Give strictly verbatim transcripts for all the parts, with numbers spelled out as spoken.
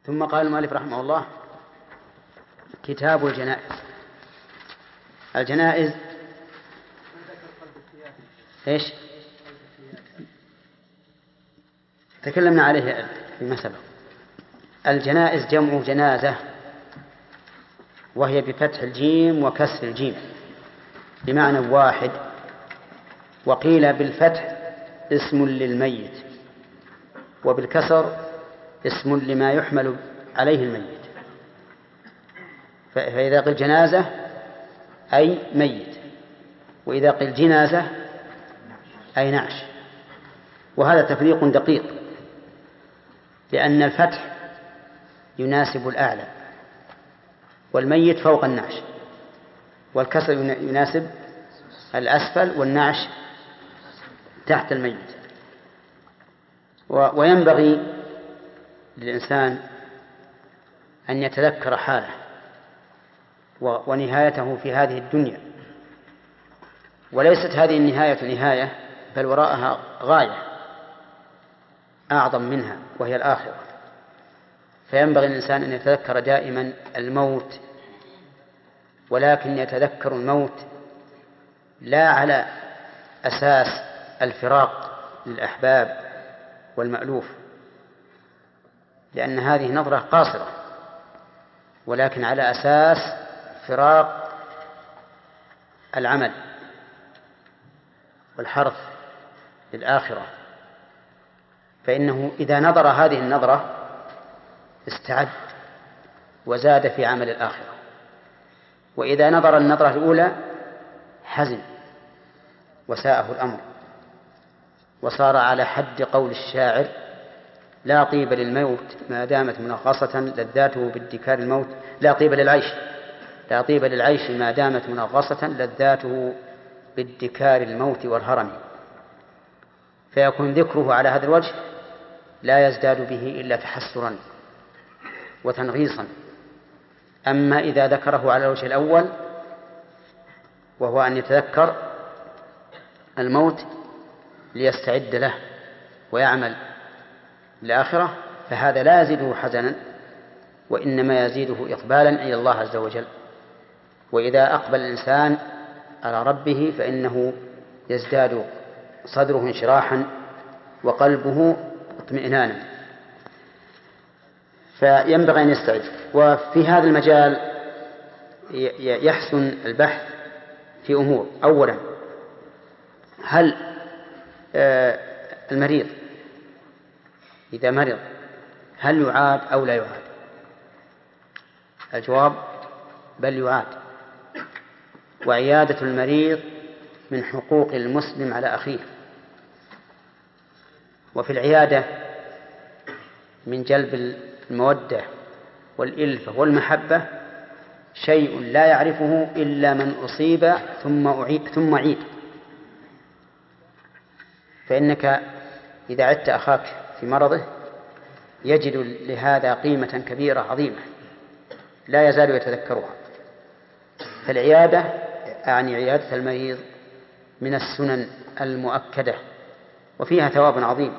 ثم قال المؤلف رحمه الله: كتاب الجنائز. الجنائز إيش؟ تكلمنا عليه فيما سبق. الجنائز جمع جنازة، وهي بفتح الجيم وكسر الجيم بمعنى واحد. وقيل بالفتح اسم للميت، وبالكسر اسم لما يحمل عليه الميت. فإذا قيل جنازة أي ميت، وإذا قيل جنازة أي نعش. وهذا تفريق دقيق، لأن الفتح يناسب الأعلى والميت فوق النعش، والكسر يناسب الأسفل والنعش تحت الميت. وينبغي للإنسان أن يتذكر حاله ونهايته في هذه الدنيا، وليست هذه النهاية نهاية، بل وراءها غاية أعظم منها وهي الآخرة. فينبغي الإنسان أن يتذكر دائما الموت، ولكن يتذكر الموت لا على أساس الفراق للأحباب والمألوف، لأن هذه نظرة قاصرة، ولكن على أساس فراق العمل والحرث للآخرة. فإنه إذا نظر هذه النظرة استعد وزاد في عمل الآخرة، وإذا نظر النظرة الأولى حزن وساءه الأمر، وصار على حد قول الشاعر: لا طيب للموت ما دامت منغصة لذاته بادكار الموت. لا طيب للعيش لا طيب للعيش ما دامت منغصة لذاته بادكار الموت والهرم. فيكون ذكره على هذا الوجه لا يزداد به إلا تحسرا وتنغيصا. أما إذا ذكره على الوجه الأول، وهو أن يتذكر الموت ليستعد له ويعمل الآخرة، فهذا لا يزيده حزنا، وإنما يزيده إقبالا إلى الله عز وجل. وإذا أقبل الإنسان على ربه فإنه يزداد صدره انشراحا وقلبه اطمئنانا. فينبغي أن يستعد. وفي هذا المجال يحسن البحث في أمور. أولا، هل المريض إذا مرض هل يعاد أو لا يعاد؟ الجواب: بل يعاد. وعيادة المريض من حقوق المسلم على أخيه. وفي العيادة من جلب المودة والإلفة والمحبة شيء لا يعرفه إلا من أصيب ثم أعيد ثم عيد. فإنك إذا عدت أخاك في مرضه يجد لهذا قيمة كبيرة عظيمة لا يزال يتذكرها. فالعيادة أعني عيادة المريض من السنن المؤكدة، وفيها ثواب عظيم.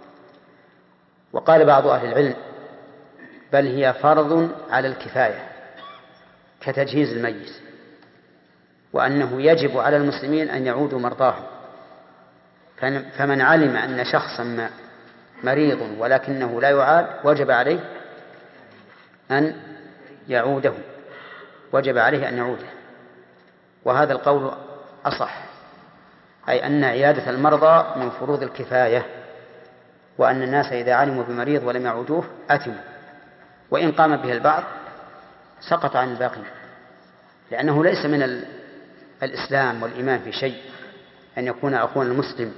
وقال بعض أهل العلم: بل هي فرض على الكفاية كتجهيز الميت، وأنه يجب على المسلمين أن يعودوا مرضاهم. فمن علم أن شخصا ما مريض ولكنه لا يعاد وجب عليه أن يعوده وجب عليه أن يعوده. وهذا القول أصح، أي أن عيادة المرضى من فروض الكفاية، وأن الناس إذا علموا بمريض ولم يعودوه أثموا، وإن قام به البعض سقط عن الباقين، لأنه ليس من الإسلام والإيمان في شيء أن يكون أخونا المسلم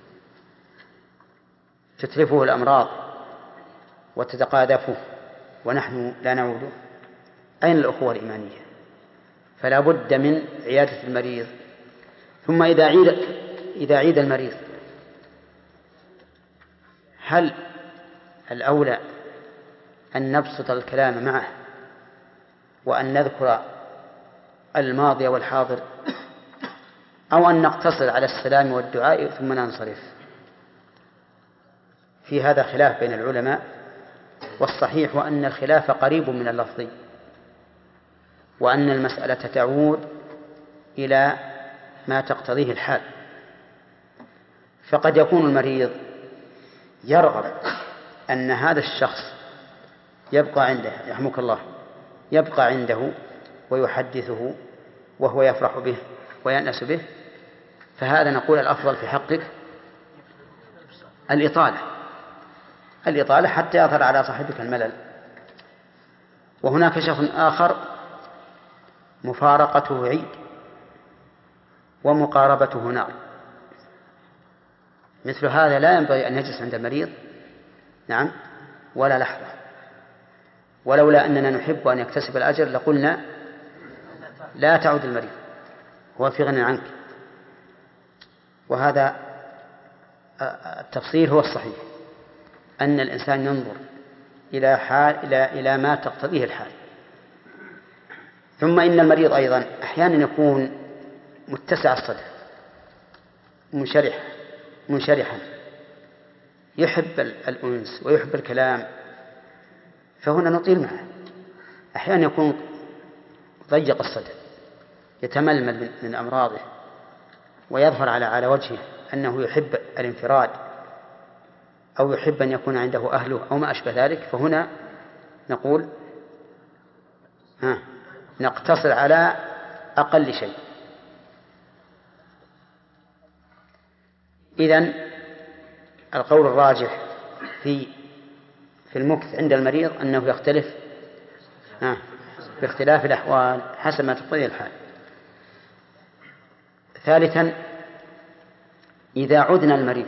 تتلفه الأمراض وتتقاذفه ونحن لا نعوده. أين الأخوة الإيمانية؟ فلا بد من عيادة المريض. ثم إذا عيد, إذا عيد المريض هل الأولى أن نبسط الكلام معه وأن نذكر الماضي والحاضر، أو أن نقتصر على السلام والدعاء ثم ننصرف؟ في هذا خلاف بين العلماء، والصحيح أن الخلاف قريب من اللفظ، وأن المسألة تعود إلى ما تقتضيه الحال. فقد يكون المريض يرغب أن هذا الشخص يبقى عنده، يرحمك الله، يبقى عنده ويحدثه وهو يفرح به ويأنس به، فهذا نقول الأفضل في حقك الإطالة الإطالة حتى يظهر على صاحبك الملل. وهناك شخص آخر مفارقته عيد ومقاربته نار، مثل هذا لا ينبغي أن يجلس عند المريض نعم ولا لحظة، ولولا أننا نحب أن يكتسب الأجر لقلنا لا تعود المريض، هو في غنى عنك. وهذا التفصيل هو الصحيح، أن الإنسان ينظر إلى حال إلى إلى ما تقتضيه الحال. ثم إن المريض أيضا أحيانا يكون متسع الصدر منشرح منشرحا يحب الأنس ويحب الكلام، فهنا نطيل معه. أحيانا يكون ضيق الصدر يتململ من أمراضه ويظهر على على وجهه أنه يحب الانفراد أو يحب أن يكون عنده أهله أو ما أشبه ذلك، فهنا نقول ها نقتصر على أقل شيء. إذن القول الراجح في في المكث عند المريض أنه يختلف ها باختلاف الأحوال حسب ما تقتضي الحال. ثالثا، إذا عدنا المريض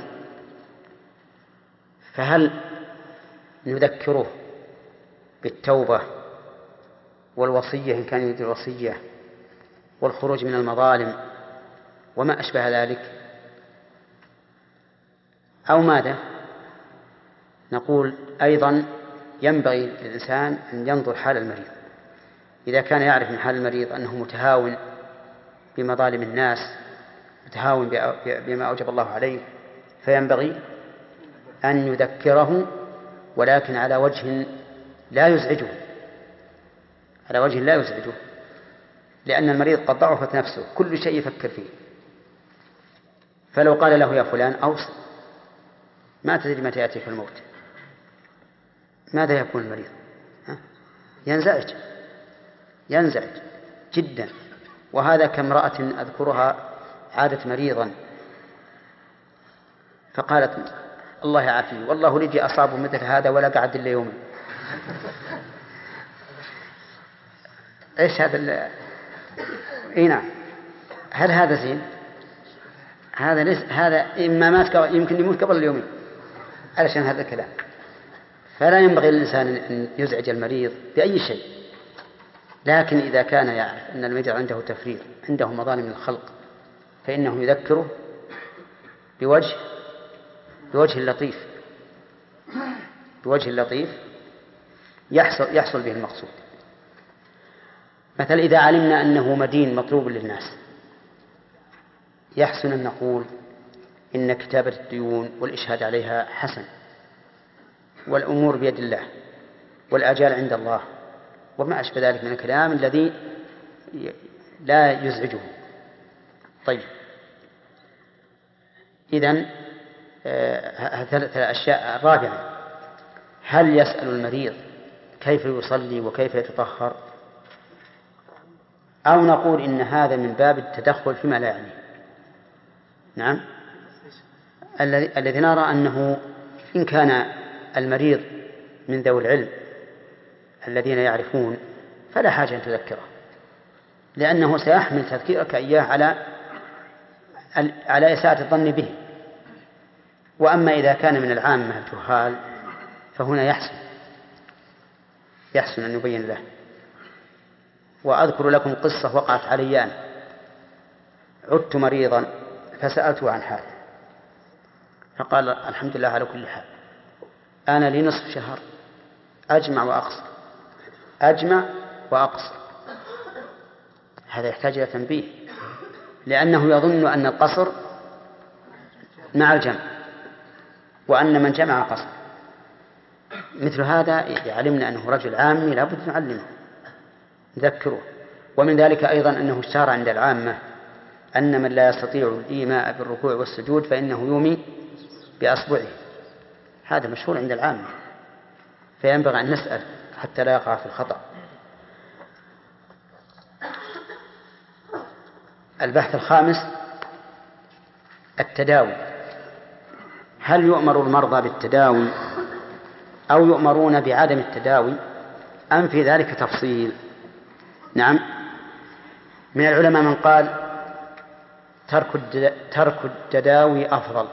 فهل نذكره بالتوبة والوصية إن كان يريد الوصية والخروج من المظالم وما أشبه ذلك، أو ماذا؟ نقول أيضا ينبغي للإنسان أن ينظر حال المريض. إذا كان يعرف من حال المريض أنه متهاون بمظالم الناس، متهاون بما أوجب الله عليه، فينبغي أن يذكره، ولكن على وجه لا يزعجه على وجه لا يزعجه لأن المريض قد ضعفت نفسه، كل شيء يفكر فيه. فلو قال له يا فلان أوصل، ما تدري متى يأتيك الموت، ماذا يكون المريض؟ ينزعج ينزعج جدا. وهذا كامرأة أذكرها عادت مريضا فقالت الله يعافيه والله لجي أصاب مثل هذا ولا قعد إلا يومين. إيش هذا ال... إيه نعم، هل هذا زين؟ هذا ليس، هذا إما مات قبل... يمكن يموت قبل اليومين علشان هذا الكلام. فلا ينبغي للإنسان أن يزعج المريض بأي شيء، لكن إذا كان يعرف أن المريض عنده تفريط، عنده مظالم الخلق، فإنه يذكره بوجه بوجه لطيف بوجه لطيف يحصل يحصل به المقصود. مثلا إذا علمنا أنه مدين مطلوب للناس، يحسن أن نقول إن كتابة الديون والإشهاد عليها حسن، والأمور بيد الله، والآجال عند الله، وما أشبه ذلك من الكلام الذي لا يزعجه. طيب، إذن ثلاث أشياء. الرابعة، هل يسأل المريض كيف يصلي وكيف يتطهر، أو نقول إن هذا من باب التدخل فيما لا يعنيه؟ نعم، الذي نرى أنه إن كان المريض من ذوي العلم الذين يعرفون فلا حاجة أن تذكره، لأنه سيحمل تذكيرك إياه على على إساءة الظن به. وأما إذا كان من العامة الجهال فهنا يحسن يحسن أن يبين له. وأذكر لكم قصة وقعت علي أنا. عدت مريضا فسألته عن حاله، فقال الحمد لله على كل حال، أنا لي نصف شهر أجمع وأقصر أجمع وأقصر. هذا يحتاج إلى تنبيه، لأنه يظن أن القصر مع الجمع، وأن من جمع قصر. مثل هذا إذا علمنا أنه رجل عامي لابد نعلمه نذكره. ومن ذلك أيضا أنه اشتهر عند العامة أن من لا يستطيع الإيماء بالركوع والسجود فإنه يومي بأصبعه، هذا مشهور عند العامة، فينبغي أن نسأل حتى لا يقع في الخطأ. البحث الخامس التداوي، هل يؤمر المرضى بالتداوي أو يؤمرون بعدم التداوي أم في ذلك تفصيل؟ نعم، من العلماء من قال ترك التداوي أفضل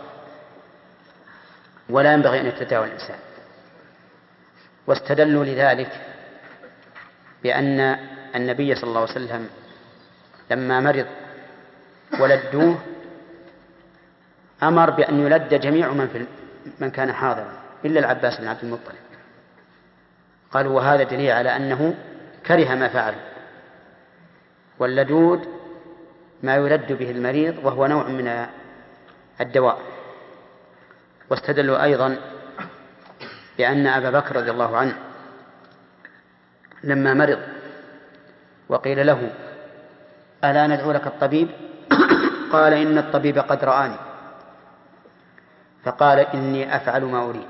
ولا ينبغي أن يتداوى الإنسان، واستدلوا لذلك بأن النبي صلى الله عليه وسلم لما مرض ولدوه أمر بأن يلد جميع من, في من كان حاضرا إلا العباس بن عبد المطلب، قالوا وهذا دليل على أنه كره ما فعل، واللدود ما يلد به المريض وهو نوع من الدواء. واستدلوا أيضا بأن أبا بكر رضي الله عنه لما مرض وقيل له ألا ندعو لك الطبيب؟ قال إن الطبيب قد رآني فقال إني أفعل ما أريد.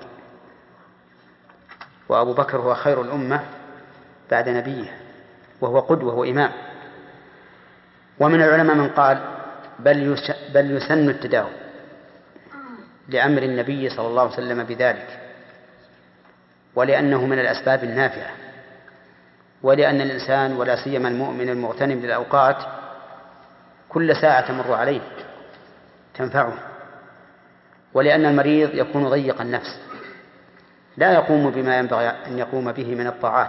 وأبو بكر هو خير الأمة بعد نبيه وهو قدوة وإمام. ومن العلماء من قال بل بل يسن التداوي لأمر النبي صلى الله عليه وسلم بذلك، ولأنه من الأسباب النافعة، ولأن الإنسان ولا سيما المؤمن المغتنم للأوقات كل ساعة تمر عليه تنفعه، ولأن المريض يكون ضيق النفس لا يقوم بما ينبغي أن يقوم به من الطاعات،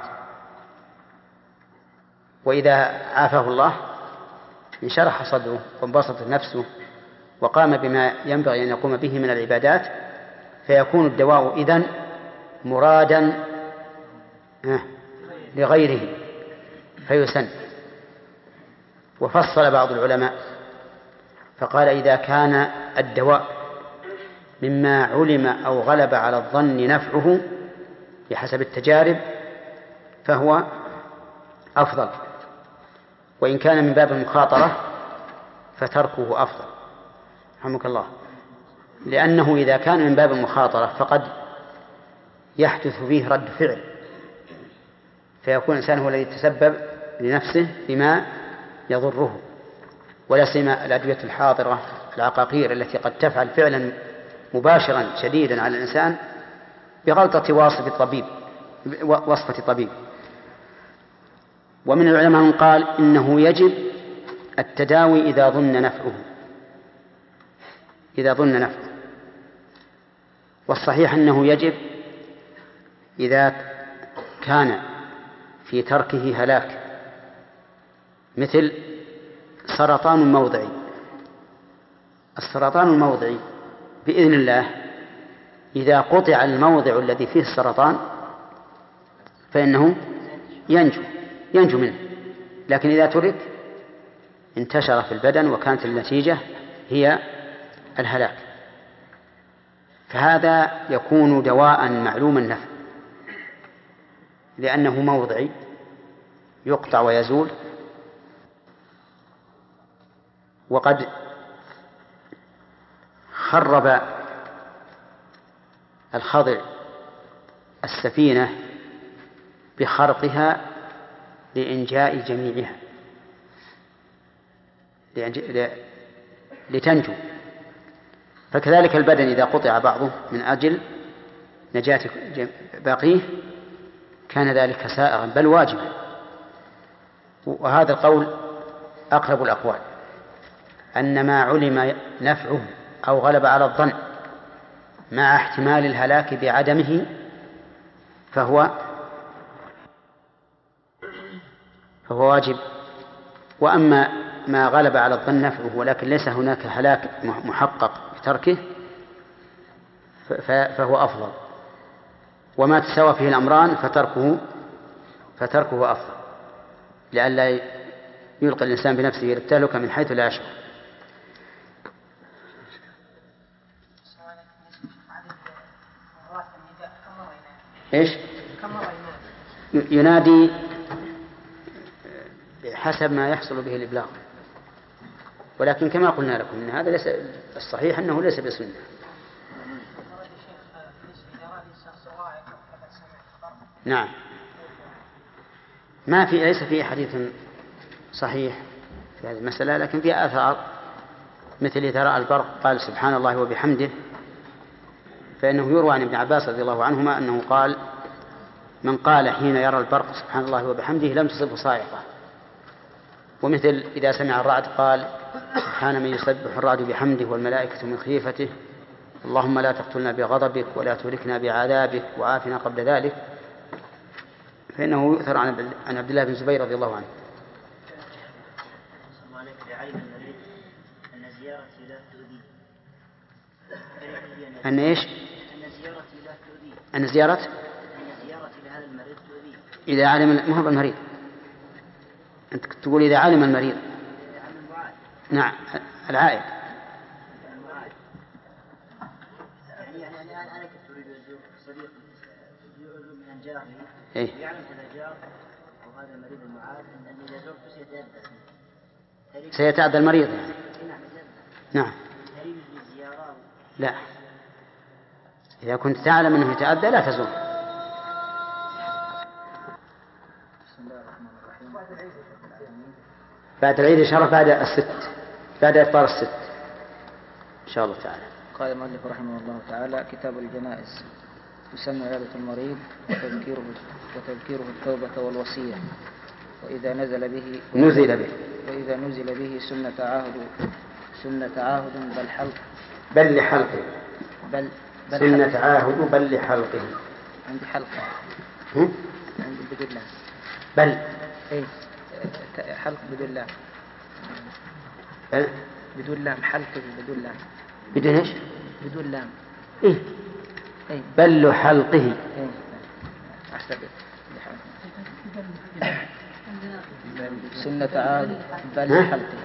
وإذا عافاه الله انشرح صدره وانبسطت نفسه وقام بما ينبغي أن يقوم به من العبادات، فيكون الدواء إذن مرادا لغيره فيسن. وفصل بعض العلماء فقال إذا كان الدواء مما علم أو غلب على الظن نفعه بحسب التجارب فهو أفضل، وإن كان من باب المخاطرة فتركه أفضل رحمك الله، لأنه إذا كان من باب المخاطرة فقد يحدث فيه رد فعل فيكون الإنسان هو الذي يتسبب لنفسه بما يضره، ولا سيما الأدوية الحاضرة العقاقير التي قد تفعل فعلا مباشرا شديدا على الإنسان بغلطة واصف الطبيب وصفة طبيب. ومن العلماء من قال إنه يجب التداوي إذا ظن نفعه إذا ظن نفعه والصحيح أنه يجب إذا كان في تركه هلاك، مثل سرطان موضعي. السرطان الموضعي بإذن الله إذا قطع الموضع الذي فيه السرطان فإنه ينجو ينجو منه، لكن إذا ترك انتشر في البدن وكانت النتيجة هي الهلاك، فهذا يكون دواء معلوم النفع لأنه موضعي يقطع ويزول. وقد خرب الخضر السفينة بخرقها لإنجاء جميعها لتنجو، فكذلك البدن إذا قطع بعضه من أجل نجاة باقيه كان ذلك سائغا بل واجبا. وهذا القول أقرب الأقوال، أن ما علم نفعه أو غلب على الظن مع احتمال الهلاك بعدمه فهو فهو واجب. وأما ما غلب على الظن نفعه ولكن ليس هناك هلاك محقق بتركه فهو أفضل، وما تساوى فيه الأمران فتركه فتركه أفضل، لئلا يلقي الإنسان بنفسه التهلكة من حيث لا يشعر. إيش؟ ينادي حسب ما يحصل به الإبلاغ، ولكن كما قلنا لكم إن هذا ليس الصحيح، أنه ليس بسنة. نعم، ما في ليس في حديث صحيح في هذه المسألة، لكن في آثار مثل إذا رأى البرق قال سبحان الله وبحمده، فإنه يروى عن ابن عباس رضي الله عنهما أنه قال من قال حين يرى البرق سبحان الله وبحمده لم تصبه صاعقة. ومثل إذا سمع الرعد قال سبحان من يسبح الرعد بحمده والملائكة من خيفته اللهم لا تقتلنا بغضبك ولا تهلكنا بعذابك وعافنا قبل ذلك، فإنه يؤثر عن عبد الله بن زبير رضي الله عنه. أن إيش؟ أن زيارة إذا علم ما هو المريض، أنت تقول إذا علم المريض. نعم العائد. يعني أنا كنت أريد أزور صديق من جاره يعلم هذا جار أو هذا المريض المعاد أن إذا زرته سيتأذى سيتأذى المريض يعني. نعم. لا، إذا كنت تعلم أنه يتأذى لا تزور. بعد العيد إن شاء الله، بعد الست، بعد إفطار الست إن شاء الله تعالى. قال المؤلف رحمه الله تعالى: كتاب الجنائز يسمى عيادة المريض وتذكيره وتذكيره التوبة والوصية، وإذا نزل به نزل به وإذا نزل به سنة عهد سنة عهد بل حلق بل لحلقه بل, بل سنة عهد بل لحلقه. عندي حلقة هم؟ عندي بدون لام. بل إيه حلق بدون لام. بل بدون لام، حلقه بدون لام. بدون إيش؟ بدون لام. إيه؟ إيه؟ بل حلقه. إيه؟ أحسب سنة عهد بل حلقه.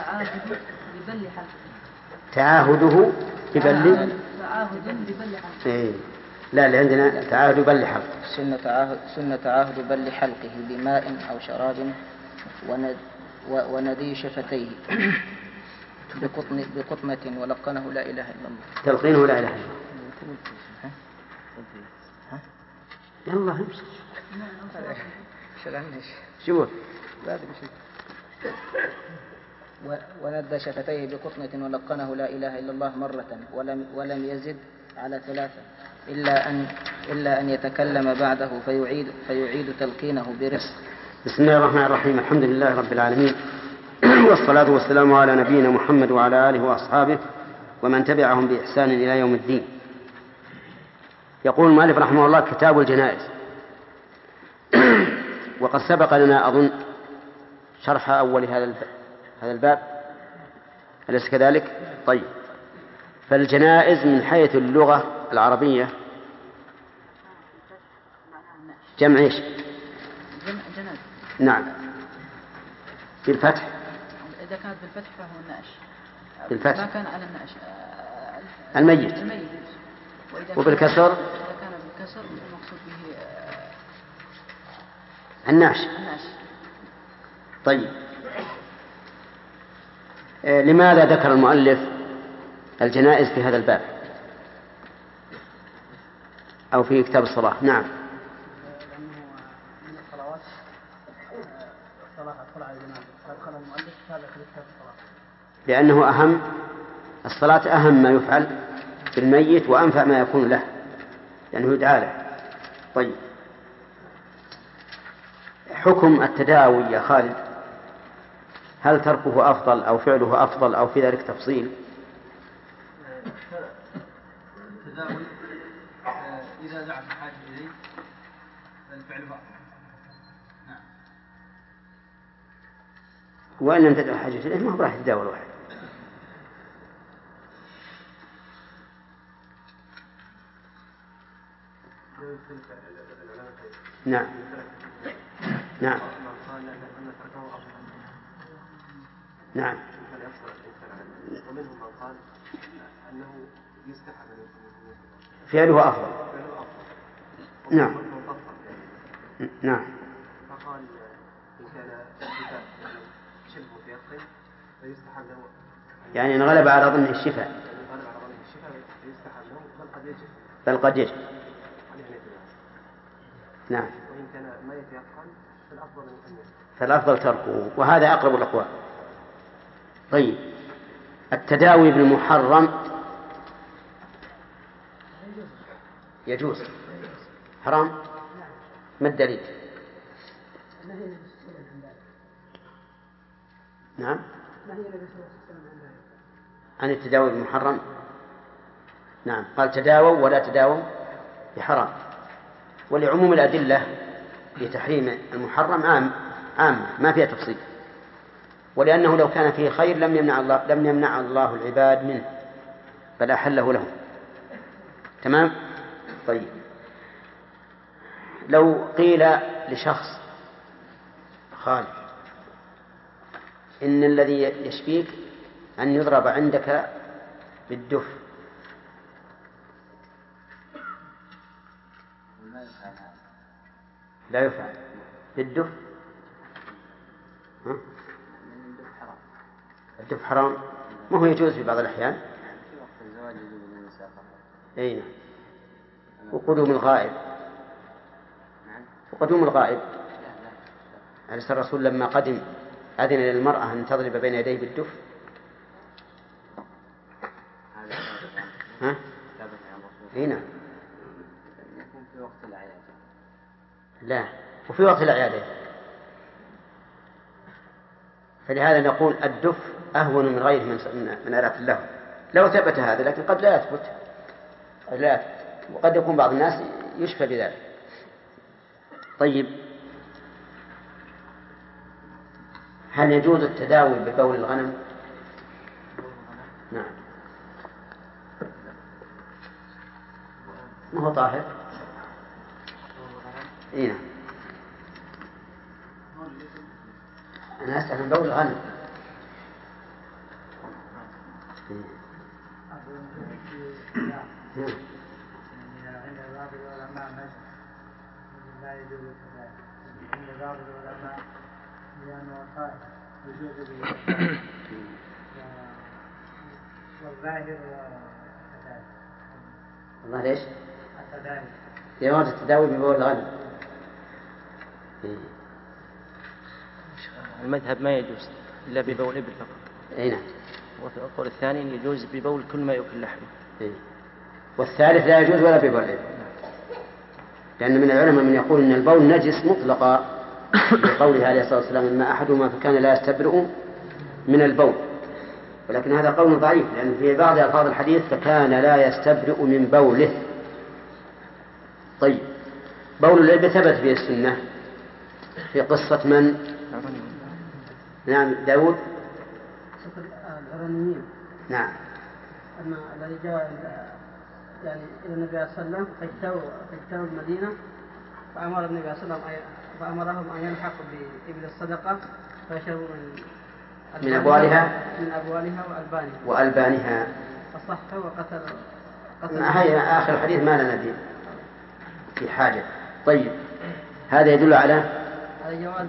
تعاهده ببل تعاهد ببل حلقه. إيه؟ لا، اللي عندنا تعاهد بل حلقه. سنة عهد سنة عهد بل حلقه بماء أو شراب وند وندي شفتيه بقطن بقطنة ولقنه لا إله إلا الله. تلقينه لا إله إلا الله. يلا امشي. شوف وندى شفتيه بقطنة ولقنه لا إله إلا الله مرة ولم ولم يزد على ثلاثة إلا أن إلا أن يتكلم بعده فيعيد فيعيد تلقينه برفق. بسم الله الرحمن الرحيم. الحمد لله رب العالمين، والصلاة والسلام على نبينا محمد وعلى آله وأصحابه ومن تبعهم بإحسان إلى يوم الدين. يقول المؤلف رحمه الله: كتاب الجنائز. وقد سبق لنا أظن شرح أول هذا هذا الباب، أليس كذلك؟ طيب، فالجنائز من حيث اللغة العربية جمع إيش؟ جمع جنازة. نعم، بالفتح. إذا كانت بالفتح فهو النعش. بالفتح. ما كان على النعش الميت. الميت. وبالكسر. إذا كان بالكسر المقصود به النعش. النعش. طيب، آه لماذا ذكر المؤلف الجنائز في هذا الباب أو في كتاب الصلاة؟ نعم. لأنه أهم، الصلاة أهم ما يفعل بالميت وأنفع ما يكون له، لأنه يدعى له. طيب، حكم التداوي يا خالد، هل تركه أفضل أو فعله أفضل أو في ذلك تفصيل؟ التداوي إذا دعت الحاجة إليه فالفعل أفضل. نعم. وإن لم تدع حاجة إليه ما هو راح يتداول واحد. نعم نعم نعم. ومنهم من قال أنه يستحب فعله أفضل. نعم نعم. فقال إن كان الشفاء شبه متيقن فيستحب له، يعني إن غلب على ظنه الشفاء غلب على ظنه الشفاء فيستحب له بل قد يجب بل قد يجب. نعم. وإن كان ما يتيقن فالأفضل أن يتيقن، فالأفضل تركه، وهذا أقرب الأقوال. طيب، التداوي بالمحرم يجوز، حرام؟ ما الدليل؟ نعم، عن التداوي بالمحرم. نعم، قال تداووا ولا تداووا بحرام، ولعموم الأدلة لتحريم المحرم عام عام ما فيها تفصيل، ولأنه لو كان فيه خير لم يمنع الله لم يمنع الله العباد منه بل أحله لهم. تمام. طيب، لو قيل لشخص خالد إن الذي يشفيك أن يضرب عندك بالدف، لا يفعل بالدف. ها؟ الدف حرام، ما هو يجوز في بعض الأحيان. أين وقدوم الغائب وقدوم الغائب أليس الرسول لما قدم أذن للمرأة أن تضرب بين يديه بالدف؟ ها؟ هنا في وقت الأعياد. لا، وفي وقت الأعياد. فلهذا نقول الدف أهون من غيره من من آلات اللهو لو ثبت هذا، لكن قد لا يثبت، لا يثبت. وقد يكون بعض الناس يشفى بذلك. طيب، هل يجوز التداوي ببول الغنم؟ نعم. ما هو طاهر؟ اي نعم. أنا أسأل عن بول الغنم. لا يجوز التداوي عند بعض العلماء لأنه طاهر يجوز به والظاهر والتداوي. والله ليش؟ التداوي جواز التداوي ببول الغنم. المذهب ما يجوز إلا ببول إبل فقط. أي نعم. وفي القول الثاني يجوز ببول كل ما يؤكل لحمه. إيه. والثالث لا يجوز ولا ببول إبل، لأن من العلماء من يقول أن البول نجس مطلقا بقوله عليه الصلاة والسلام إما أحدهما فكان لا يستبرئ من البول، ولكن هذا قول ضعيف، لأن في بعض ألفاظ الحديث فكان لا يستبرئ من بوله. طيب، بول الإبل ثبت في السنة في قصة من؟ نعم، داود. العرانيين. نعم. أما الذي جاء يعني إلى النبي صلى الله عليه وسلم فاجتووا فاجتووا المدينة، فأمر النبي صلى الله عليه وسلم فأمرهم أن يلحقوا بإبل الصدقة فيشربوا من من أبوالها من أبوالها وألبانها وألبانها فصحوا وقتل قتل. هذا آخر الحديث ما لنا فيه في حاجة. طيب، هذا يدل على على جواز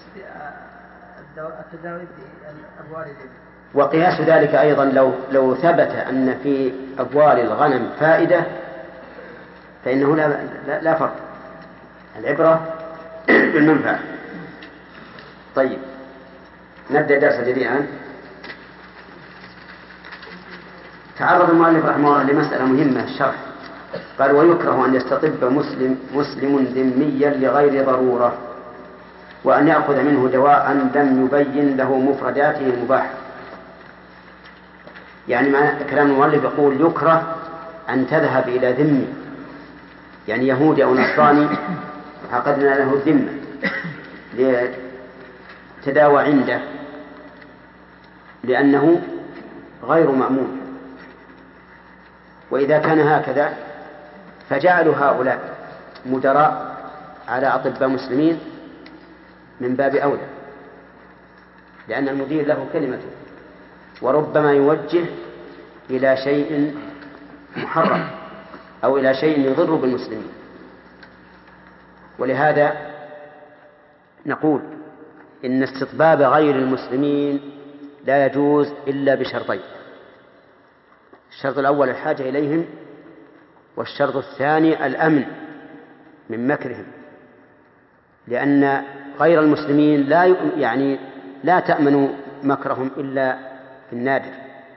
التداوي بأبوال الإبل. وقياس ذلك أيضا لو لو ثبت أن في أبوال الغنم فائدة فإنه لا لا, لا فرق، العبرة بالمنفعة. طيب، نبدأ درس جديدا. تعرض المؤلف رحمه الله لمسألة مهمة الشرح، قال ويكره أن يستطب مسلم مسلم ذميا لغير ضرورة وأن يأخذ منه دواء لم يبين له مفرداته المباحة. يعني ما كلام المؤلف يقول يكره أن تذهب إلى ذمي، يعني يهودي أو نصراني عقدنا له الذمة لتداوى عنده لأنه غير مأمون. وإذا كان هكذا فجعلوا هؤلاء مدراء على أطباء مسلمين من باب أولى، لأن المدير له كلمته وربما يوجه إلى شيء محرم أو إلى شيء يضر بالمسلمين. ولهذا نقول إن استطباب غير المسلمين لا يجوز إلا بشرطين: الشرط الأول الحاجة إليهم، والشرط الثاني الأمن من مكرهم، لأن غير المسلمين لا يعني لا تأمن مكرهم إلا في النادر،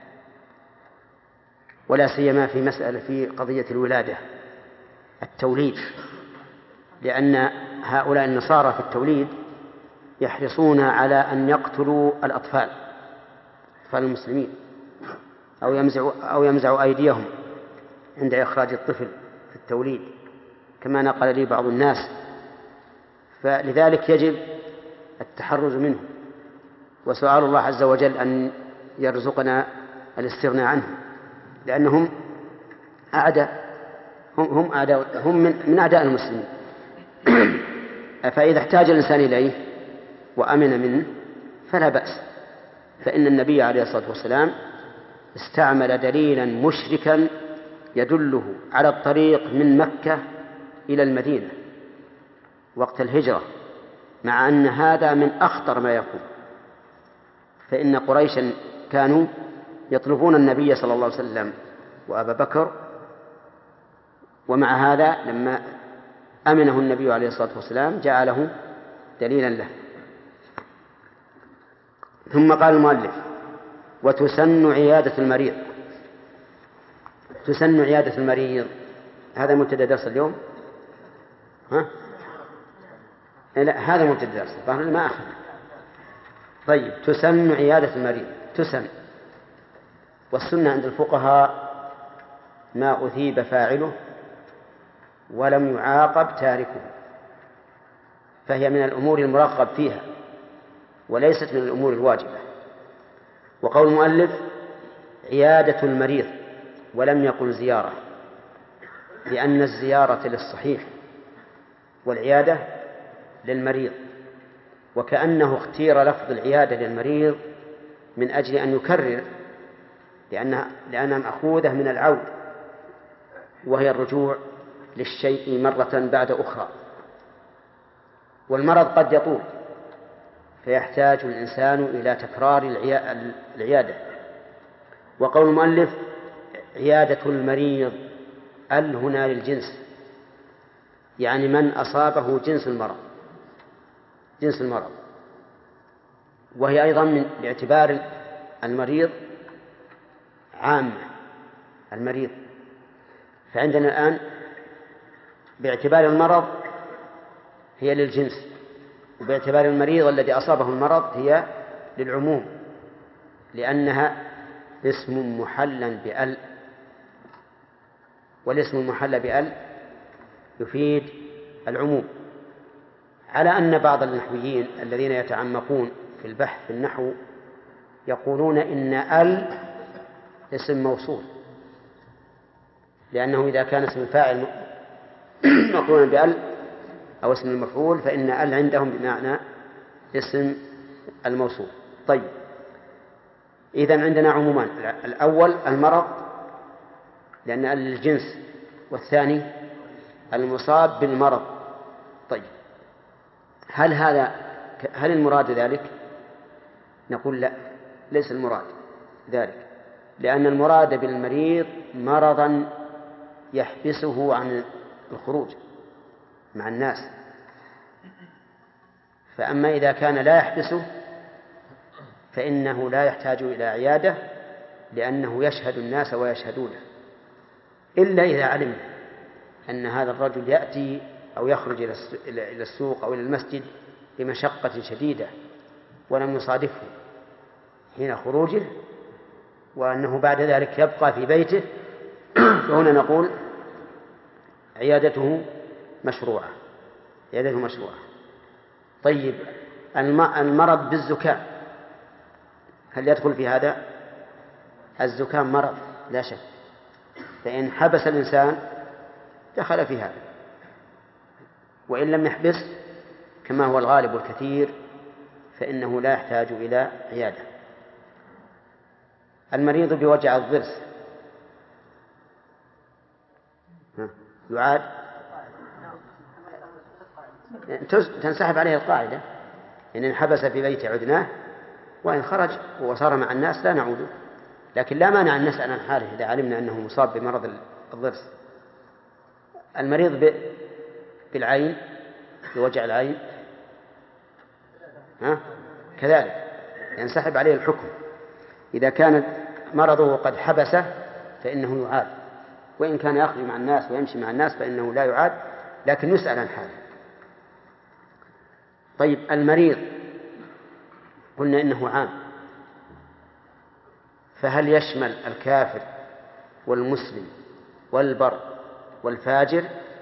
ولا سيما في مسألة في قضية الولادة التوليد، لأن هؤلاء النصارى في التوليد يحرصون على أن يقتلوا الأطفال أطفال المسلمين أو يمزعوا أو يمزعوا أيديهم عند إخراج الطفل في التوليد، كما نقل لي بعض الناس، فلذلك يجب التحرز منه، وسؤال الله عز وجل أن يرزقنا الاستغناء عنهم، لأنهم أعداء هم هم أعداء هم من, من أعداء المسلمين. فإذا احتاج الإنسان إليه وأمن منه فلا بأس، فإن النبي عليه الصلاة والسلام استعمل دليلا مشركا يدله على الطريق من مكة إلى المدينة وقت الهجرة، مع أن هذا من أخطر ما يكون، فإن قريشا كانوا يطلبون النبي صلى الله عليه وسلم وأبا بكر، ومع هذا لما أمنه النبي عليه الصلاة والسلام جعله دليلا له. ثم قال المؤلف: وتسن عيادة المريض. تسن عيادة المريض، هذا مبتدأ درس اليوم؟ ها؟ لا، هذا مبتدأ درس ما أخذ. طيب، تسن عيادة المريض. تسن، والسنة عند الفقهاء ما أثيب فاعله ولم يعاقب تاركه، فهي من الأمور المرغب فيها وليست من الأمور الواجبة. وقول المؤلف عيادة المريض ولم يقل زيارة، لأن الزيارة للصحيح والعيادة للمريض، وكأنه اختير لفظ العيادة للمريض من أجل أن يكرر، لأنها لأنها مأخوذة من العود، وهي الرجوع للشيء مرة بعد أخرى، والمرض قد يطول فيحتاج الإنسان إلى تكرار العيادة. وقول المؤلف عيادة المريض، ال هنا للجنس، يعني من أصابه جنس المرض جنس المرض وهي أيضا من باعتبار المريض عامة المريض. فعندنا الآن باعتبار المرض هي للجنس، وباعتبار المريض الذي أصابه المرض هي للعموم، لأنها اسم محل بأل، والاسم المحل بأل يفيد العموم، على أن بعض النحويين الذين يتعمقون في البحث في النحو يقولون إن ال اسم موصول، لأنه إذا كان اسم الفاعل مقرونا بأل أو اسم المفعول فإن ال عندهم بمعنى اسم الموصول. طيب، إذن عندنا عمومان: الأول المرض لأن ال للجنس، والثاني المصاب بالمرض. طيب، هل هذا هل المراد ذلك؟ نقول لا، ليس المراد ذلك، لأن المراد بالمريض مرضا يحبسه عن الخروج مع الناس، فأما إذا كان لا يحبسه فإنه لا يحتاج إلى عيادة، لأنه يشهد الناس ويشهدونه، إلا إذا علم أن هذا الرجل يأتي أو يخرج إلى السوق أو إلى المسجد بمشقة شديدة ولم يصادفه حين خروجه، وأنه بعد ذلك يبقى في بيته، فهنا نقول عيادته مشروعة عيادته مشروعة. طيب، المرض بالزكام هل يدخل في هذا؟ الزكام مرض لا شك، فإن حبس الإنسان دخل في هذا، وإن لم يحبس كما هو الغالب والكثير فإنه لا يحتاج إلى عيادة. المريض بوجع الضرس يعاد تنسحب عليه القاعدة إن انحبس في بيت عدناه وإن خرج وصار مع الناس لا نعود. لكن لا مانع أن نسأل عن حاله إذا علمنا أنه مصاب بمرض الضرس. المريض بالعين بوجع العين ها؟ كذلك ينسحب عليه الحكم. إذا كان مرضه قد حبسه فإنه يعاد، وإن كان يخرج مع الناس ويمشي مع الناس فإنه لا يعاد، لكن يسأل عن حاله. طيب المريض قلنا إنه عام، فهل يشمل الكافر والمسلم والبر والفاجر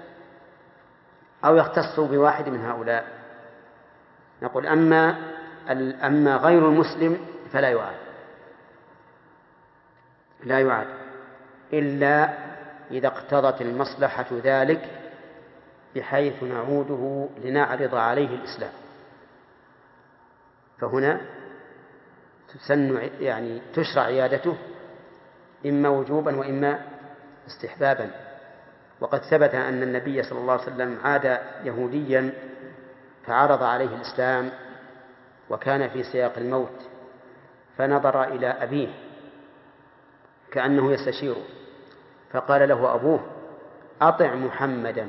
أو يختص بواحد من هؤلاء؟ نقول أما أما غير المسلم فلا يعاد، لا يعاد إلا إذا اقتضت المصلحة ذلك بحيث نعوده لنعرض عليه الإسلام، فهنا تسن يعني تشرع عيادته إما وجوبا وإما استحبابا. وقد ثبت أن النبي صلى الله عليه وسلم عاد يهوديا فعرض عليه الإسلام وكان في سياق الموت، فنظر إلى أبيه كأنه يستشيره، فقال له أبوه: أطع محمدا.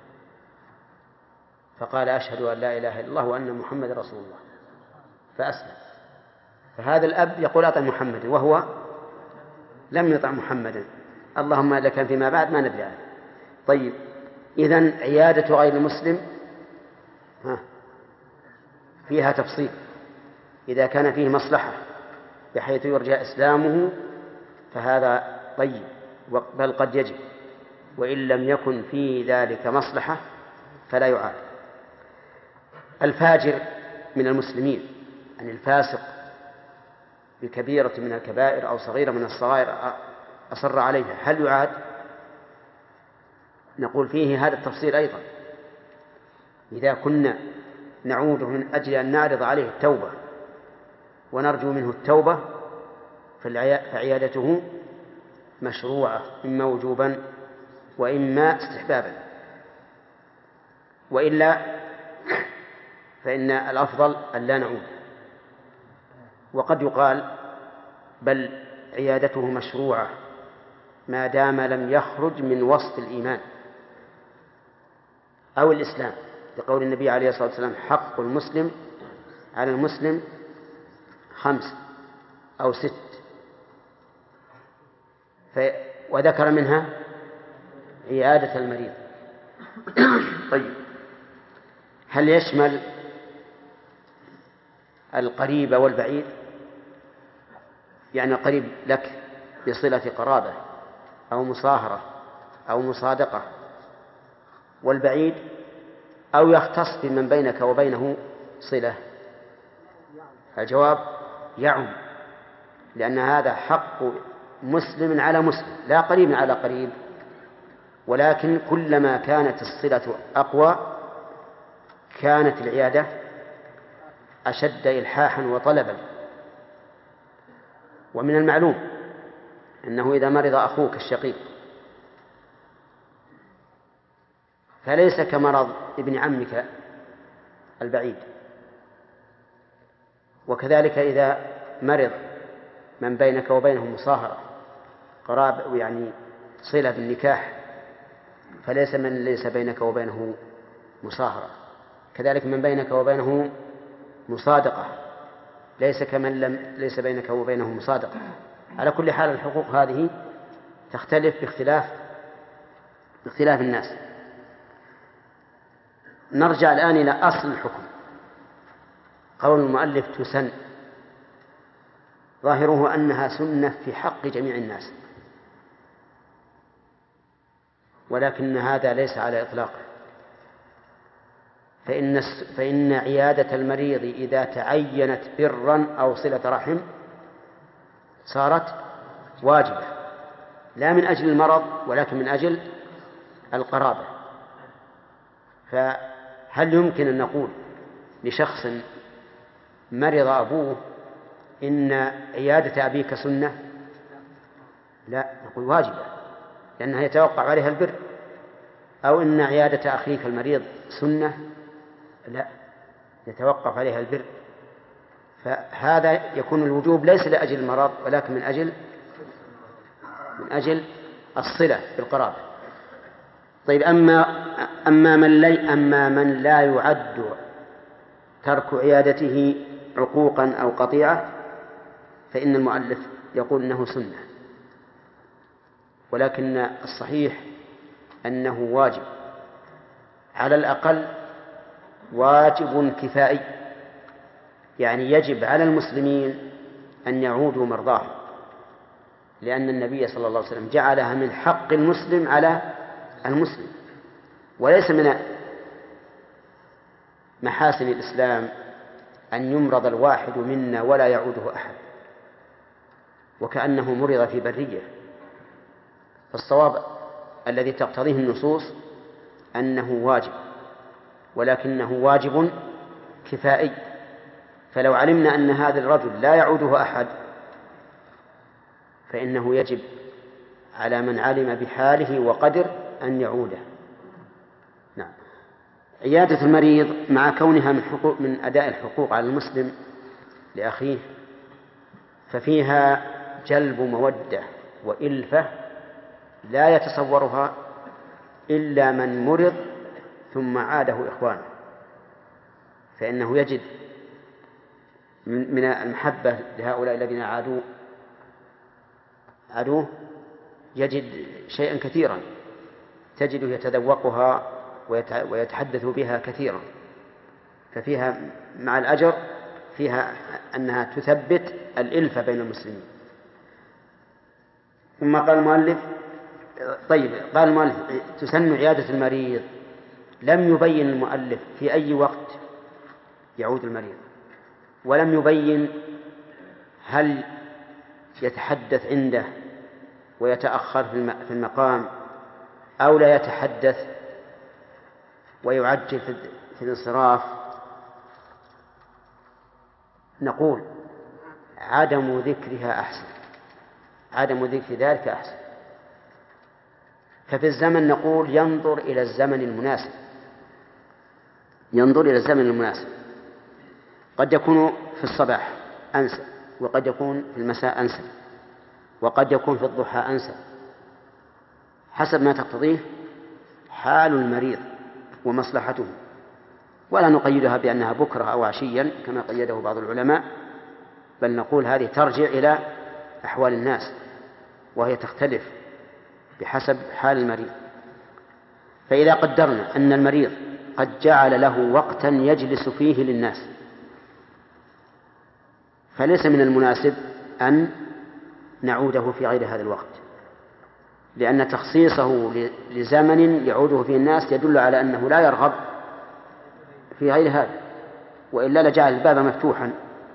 فقال: أشهد أن لا إله إلا الله وأن محمد رسول الله، فأسلم. فهذا الأب يقول: أطع محمدا، وهو لم يطع محمدا، اللهم إذا كان فيما بعد ما ندري عنه. طيب، إذن عيادة غير المسلم ها فيها تفصيل. إذا كان فيه مصلحة بحيث يرجى إسلامه فهذا طيب، بل قد يجب، وإن لم يكن في ذلك مصلحة فلا يعاد. الفاجر من المسلمين، يعني الفاسق بكبيرة من الكبائر أو صغيرة من الصغائر أصر عليها، هل يعاد؟ نقول فيه هذا التفصيل أيضا. إذا كنا نعوده من أجل أن نعرض عليه التوبة ونرجو منه التوبة فعيادته مشروعة إما وجوبا وإما استحبابا، وإلا فإن الأفضل أن لا نعود. وقد يقال بل عيادته مشروعة ما دام لم يخرج من وصف الإيمان أو الإسلام، لقول النبي عليه الصلاة والسلام: حق المسلم على المسلم خمس أو ست، وذكر منها عيادة المريض. طيب، هل يشمل القريب والبعيد؟ يعني القريب لك بصلة قرابة أو مصاهرة أو مصادقة، والبعيد أو يختص بمن بينك وبينه صلة؟ الجواب: يعم، لأن هذا حق مسلم على مسلم لا قريب على قريب، ولكن كلما كانت الصلة أقوى كانت العيادة أشد إلحاحا وطلبا. ومن المعلوم أنه إذا مرض أخوك الشقيق فليس كمرض ابن عمك البعيد، وكذلك إذا مرض من بينك وبينه مصاهرة قرابة يعني صلة بالنكاح فليس من ليس بينك وبينه مصاهرة، كذلك من بينك وبينه مصادقة ليس كمن لم ليس بينك وبينه مصادقة. على كل حال الحقوق هذه تختلف باختلاف باختلاف الناس. نرجع الآن إلى أصل الحكم. قول المؤلف: تسن، ظاهره أنها سنة في حق جميع الناس، ولكن هذا ليس على إطلاقه، فإن فإن عيادة المريض إذا تعينت برا أو صلة رحم صارت واجبة، لا من أجل المرض ولكن من أجل القرابة. فهل يمكن أن نقول لشخص مرض أبوه إن عيادة أبيك سنة؟ لا، نقول واجبة لأنها يتوقع عليها البر. أو إن عيادة أخيك المريض سنة؟ لا، يتوقف عليها البر. فهذا يكون الوجوب ليس لأجل المرض ولكن من أجل من أجل الصلة بالقرابة. طيب أما أما من لا أما من لا يعد ترك عيادته عقوقا أو قطيعة فإن المؤلف يقول إنه سنة، ولكن الصحيح أنه واجب، على الأقل واجب كفائي، يعني يجب على المسلمين أن يعودوا مرضاهم، لأن النبي صلى الله عليه وسلم جعلها من حق المسلم على المسلم، وليس من محاسن الإسلام أن يمرض الواحد منا ولا يعوده أحد وكأنه مرض في برية. فالصواب الذي تقتضيه النصوص أنه واجب، ولكنه واجب كفائي. فلو علمنا أن هذا الرجل لا يعوده أحد فإنه يجب على من علم بحاله وقدر أن يعوده. نعم. عيادة المريض مع كونها من حقوق من أداء الحقوق على المسلم لأخيه ففيها جلب مودة وإلفة لا يتصورها إلا من مرض ثم عاده إخوانه، فإنه يجد من المحبة لهؤلاء الذين عادوه عادوه يجد شيئا كثيرا، تجده يتذوقها ويتحدث بها كثيرا، ففيها مع الأجر فيها أنها تثبت الإلفة بين المسلمين. ثم قال المؤلف طيب قال المؤلف تسن عيادة المريض، لم يبين المؤلف في أي وقت يعود المريض، ولم يبين هل يتحدث عنده ويتأخر في المقام أو لا يتحدث ويعجل في الانصراف. نقول عدم ذكرها أحسن، عدم ذكر ذلك أحسن. ففي الزمن نقول ينظر إلى الزمن المناسب، ينظر إلى الزمن المناسب. قد يكون في الصباح أنسى، وقد يكون في المساء أنسى، وقد يكون في الضحى أنسى، حسب ما تقتضيه حال المريض ومصلحته، ولا نقيدها بأنها بكرة أو عشيا كما قيده بعض العلماء، بل نقول هذه ترجع إلى أحوال الناس وهي تختلف بحسب حال المريض. فإذا قدرنا أن المريض قد جعل له وقتا يجلس فيه للناس فليس من المناسب أن نعوده في غير هذا الوقت، لأن تخصيصه لزمن يعوده فيه الناس يدل على أنه لا يرغب في غير هذا، وإلا لجعل الباب مفتوحا.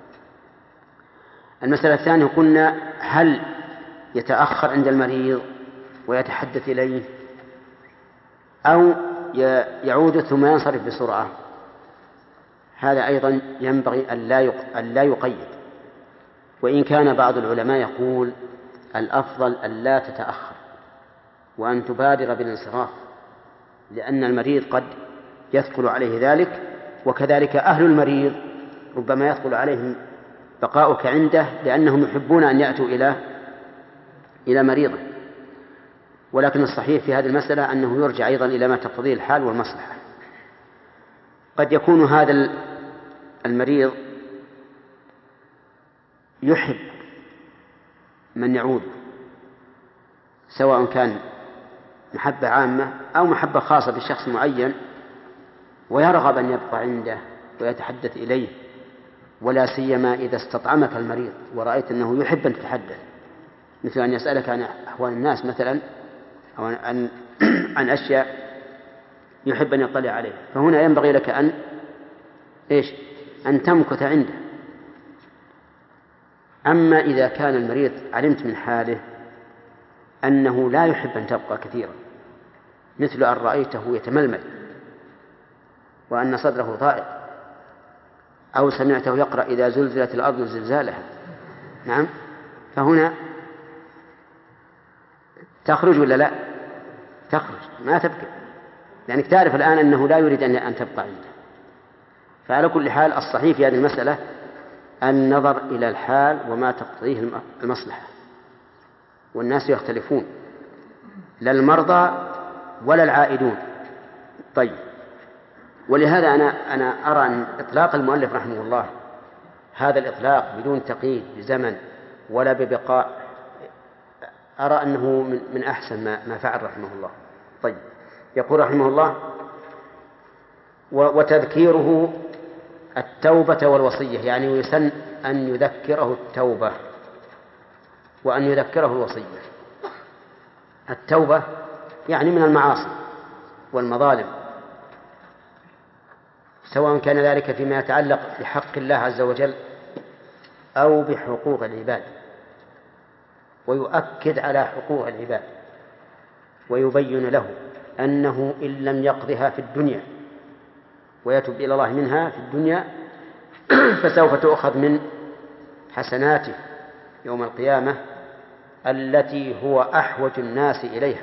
المسألة الثانية قلنا هل يتأخر عند المريض ويتحدث إليه أو يعود ثم ينصرف بسرعة. هذا أيضا ينبغي أن لا يقيد، وإن كان بعض العلماء يقول الأفضل أن لا تتأخر وأن تبادر بالانصراف، لأن المريض قد يثقل عليه ذلك، وكذلك أهل المريض ربما يثقل عليهم بقاؤك عنده لأنهم يحبون أن يأتوا إلى إلى مريضه. ولكن الصحيح في هذه المسألة أنه يرجع أيضا إلى ما تقتضيه الحال والمصلحة. قد يكون هذا المريض يحب من يعود، سواء كان محبة عامة أو محبة خاصة بشخص معين، ويرغب أن يبقى عنده ويتحدث إليه، ولا سيما إذا استطعمك المريض ورأيت أنه يحب أن تتحدث، مثل أن يسألك عن أحوال الناس مثلا أو عن, عن أشياء يحب أن يطلع عليها، فهنا ينبغي لك أن إيش أن تمكث عنده. أما إذا كان المريض علمت من حاله أنه لا يحب أن تبقى كثيرا، مثل أن رأيته يتململ وأن صدره ضائق، أو سمعته يقرأ إذا زلزلت الأرض زلزالها، نعم، فهنا تخرج ولا لا؟ تخرج، ما تبقى، لأنك تعرف الآن أنه لا يريد أن تبقى عنده. فعلى كل حال الصحيح في هذه المسألة النظر إلى الحال وما تقتضيه المصلحة، والناس يختلفون، لا المرضى ولا العائدون. طيب، ولهذا أنا أنا أرى أن إطلاق المؤلف رحمه الله هذا الإطلاق بدون تقييد بزمن ولا ببقاء، أرى أنه من من أحسن ما ما فعل رحمه الله. طيب، يقول رحمه الله: وتذكيره التوبة والوصية، يعني يسن أن يذكره التوبة وأن يذكره الوصية. التوبة يعني من المعاصي والمظالم، سواء كان ذلك فيما يتعلق بحق الله عز وجل أو بحقوق العباد، ويؤكد على حقوق العباد ويبين له أنه إن لم يقضها في الدنيا ويتوب إلى الله منها في الدنيا فسوف تؤخذ من حسناته يوم القيامة التي هو أحوج الناس إليها.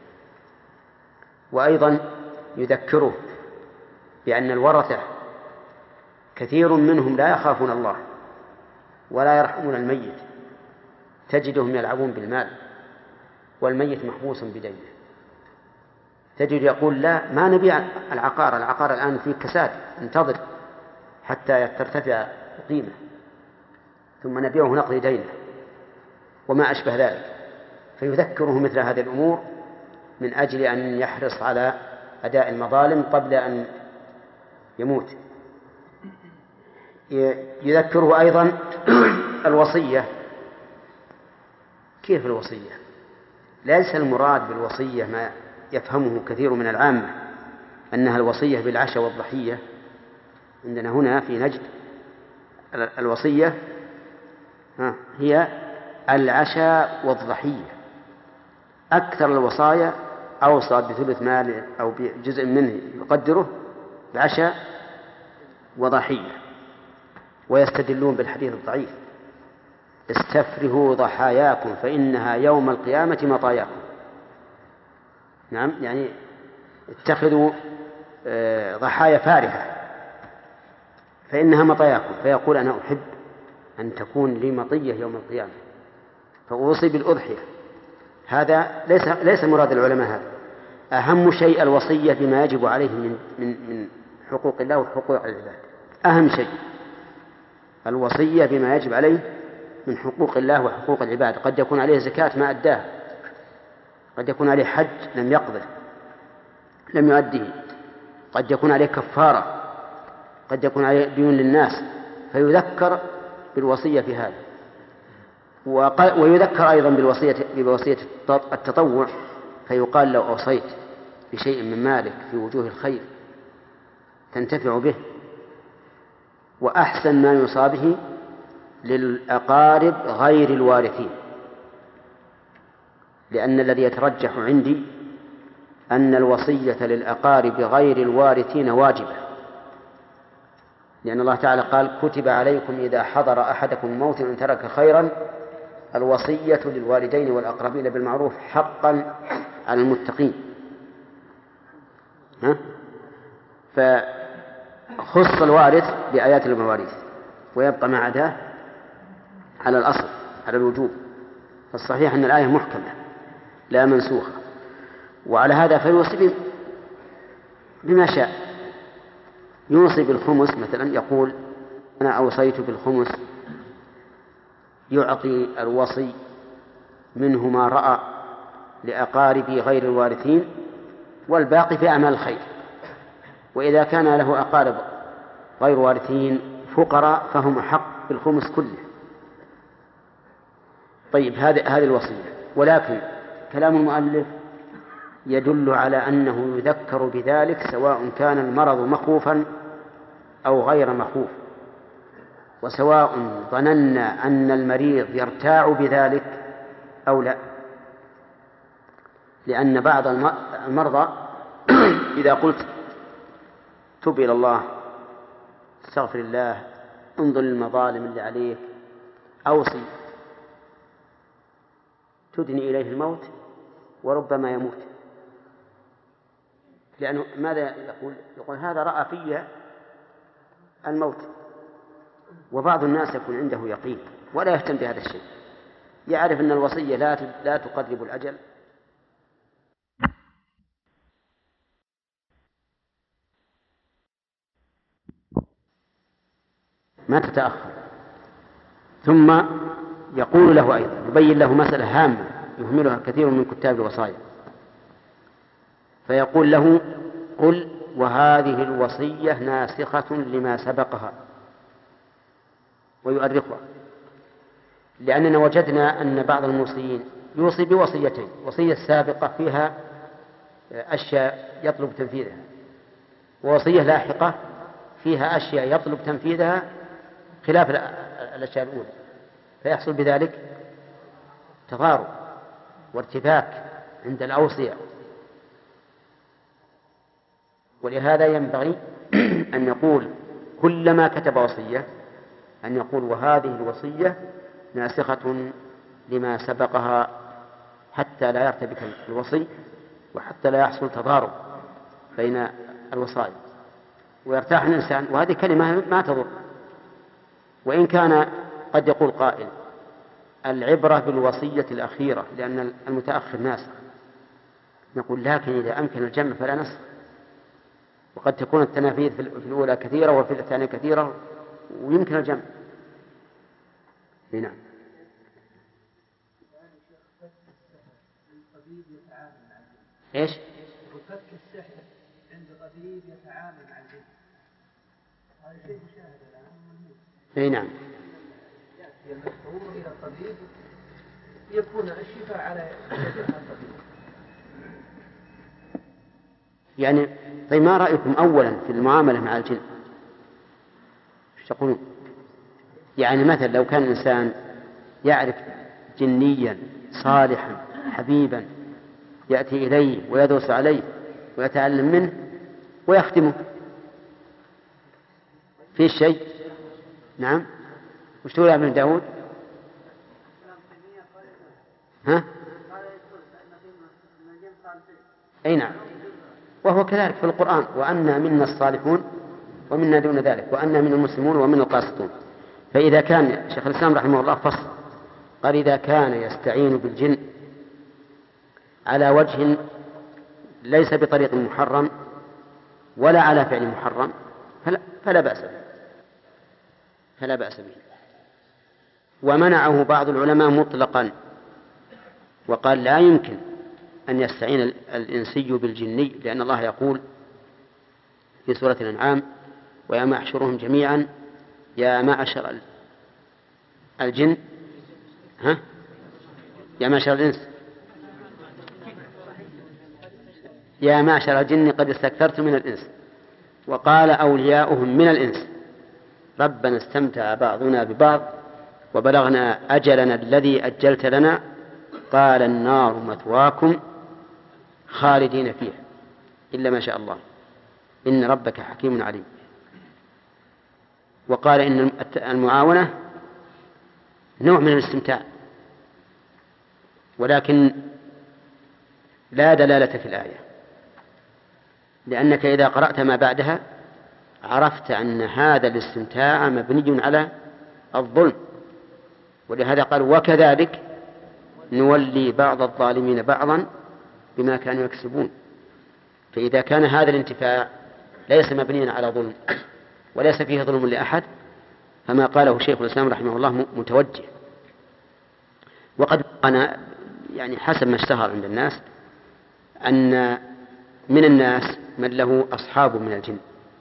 وأيضا يذكره بأن الورثة كثير منهم لا يخافون الله ولا يرحمون الميت، تجدهم يلعبون بالمال والميت محبوس بدينه، تجد يقول: لا، ما نبيع العقار، العقار الآن في كساد، انتظر حتى ترتفع قيمة ثم نبيعه نقضي دينه، وما أشبه ذلك. فيذكره مثل هذه الأمور من أجل أن يحرص على أداء المظالم قبل أن يموت. يذكره أيضا الوصية. كيف الوصية؟ ليس المراد بالوصية ما يفهمه كثير من العامة أنها الوصية بالعشاء والضحية. عندنا هنا في نجد الوصية هي العشاء والضحية. أكثر الوصايا أوصى بثلث مال أو بجزء منه يقدره بعشاء وضحية، ويستدلون بالحديث الضعيف: استفرهوا ضحاياكم فإنها يوم القيامة مطاياكم. نعم، يعني اتخذوا ضحايا فارهة فإنها مطاياكم. فيقول: أنا أحب أن تكون لي مطية يوم القيامة فأوصي بالأضحية. هذا ليس ليس مراد العلماء. هذا أهم شيء الوصية بما يجب عليه من من من حقوق الله وحقوق العباد. أهم شيء الوصية بما يجب عليه من حقوق الله وحقوق العباد. قد يكون عليه زكاة ما أداه، قد يكون عليه حج لم يقضه لم يؤديه، قد يكون عليه كفارة، قد يكون عليه ديون للناس، فيذكر بالوصية في هذا. ويذكر أيضا بالوصية بوصية التطوع، فيقال: لو أوصيت بشيء من مالك في وجوه الخير تنتفع به. وأحسن ما يوصى به للأقارب غير الوارثين، لأن الذي يترجح عندي أن الوصية للأقارب غير الوارثين واجبة، لأن الله تعالى قال: كتب عليكم إذا حضر أحدكم الموت إن ترك خيرا الوصية للوالدين والأقربين بالمعروف حقا على المتقين. ها؟ فخص الوارث بآيات المواريث، ويبقى ما عداه على الأصل على الوجوب. فالصحيح أن الآية محكمة لا منسوخة. وعلى هذا فيوصي بما شاء. يوصي بالخمس مثلا، يقول: أنا أوصيت بالخمس، يعطي الوصي منه ما رأى لأقاربي غير الوارثين والباقي في أعمال الخير. وإذا كان له أقارب غير وارثين فقراء فهم أحق بالخمس كله. طيب، هذه هذه الوصية. ولكن كلام المؤلف يدل على أنه يذكر بذلك سواء كان المرض مخوفا أو غير مخوف، وسواء ظننا أن المريض يرتاع بذلك أو لا. لأن بعض المرضى إذا قلت: تب إلى الله، استغفر الله، انظر للمظالم اللي عليك، أوصي، تدني إليه الموت وربما يموت. لأنه ماذا يقول؟ يقول: هذا رأى في الموت. وبعض الناس يكون عنده يقين ولا يهتم بهذا الشيء، يعرف أن الوصية لا لا تقرب الأجل ما تتأخر، ثم يقول له أيضا يبين له مسألة هامة يهملها كثير من كتاب الوصايا، فيقول له قل وهذه الوصية ناسخة لما سبقها، ويؤرخها، لأننا وجدنا أن بعض الموصيين يوصي بوصيتين: وصية سابقة فيها أشياء يطلب تنفيذها، ووصية لاحقة فيها أشياء يطلب تنفيذها خلاف الأشياء الأولى، فيحصل بذلك تضارب وارتباك عند الأوصية. ولهذا ينبغي أن يقول كلما كتب وصية أن يقول وهذه الوصية ناسخة لما سبقها، حتى لا يرتبك الوصي وحتى لا يحصل تضارب بين الوصايا ويرتاح الإنسان. وهذه كلمة ما تضر، وإن كان قد يقول قائل العبرة بالوصية الأخيرة لأن المتأخر ناسخ، نقول لكن إذا أمكن الجمع فلا نسخ، وقد تكون التنافيذ في الأولى كثيرة وفي الثانية كثيرة ويمكن الجمع. نعم. ايش؟ وفك السحر عند طبيب يتعامل مع الجن، هذا شيء مشاهد الآن. اي نعم. يأتي المسحور إلى الطبيب يكون الشفاء على يد الطبيب. يعني طيب ما رأيكم أولا في المعاملة مع الجن؟ ايش تقولون؟ يعني مثلا لو كان الإنسان يعرف جنيا صالحا حبيبا يأتي إليه ويدرس عليه ويتعلم منه ويخدمه في شيء. نعم. وش تقول يا ابن داود؟ ها؟ أي نعم. وهو كذلك في القرآن: وأنا منا الصالحون ومنا دون ذلك وأنا من المسلمون ومن القاسطون. فإذا كان شيخ الإسلام رحمه الله فصل قال إذا كان يستعين بالجن على وجه ليس بطريق محرم ولا على فعل محرم فلا, فلا بأس به فلا بأس به. ومنعه بعض العلماء مطلقا وقال لا يمكن أن يستعين الإنسي بالجني، لأن الله يقول في سورة الأنعام: ويوم يحشرهم جميعا يا معشر الجن ها يا معشر الإنس يا معشر الجن قد استكثرتم من الإنس. وقال أولياؤهم من الإنس ربنا استمتع بعضنا ببعض وبلغنا أجلنا الذي أجلت لنا قال النار مثواكم خالدين فيها إلا ما شاء الله إن ربك حكيم عليم. وقال إن المعاونة نوع من الاستمتاع، ولكن لا دلالة في الآية، لأنك إذا قرأت ما بعدها عرفت أن هذا الاستمتاع مبني على الظلم. ولهذا قال وكذلك نولي بعض الظالمين بعضا بما كانوا يكسبون. فإذا كان هذا الانتفاع ليس مبنيا على ظلم وليس فيه ظلم لأحد فما قاله شيخ الإسلام رحمه الله متوجه. وقد أنا يعني حسب ما اشتهر عند الناس أن من الناس من له أصحاب من الجن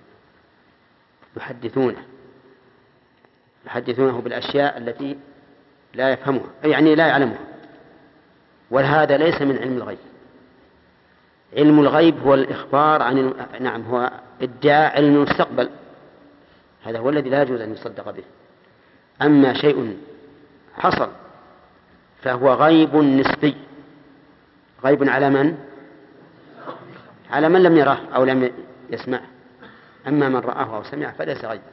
يحدثونه يحدثونه بالأشياء التي لا يفهمها يعني لا يعلمها، وهذا ليس من علم الغيب. علم الغيب هو الإخبار عن نعم هو ادعاء علم المستقبل، هذا هو الذي لا يجوز أن يصدق به. أما شيء حصل فهو غيب نسبي، غيب على من؟ على من لم يراه أو لم يسمعه. أما من رآه أو سمعه فليس غيب.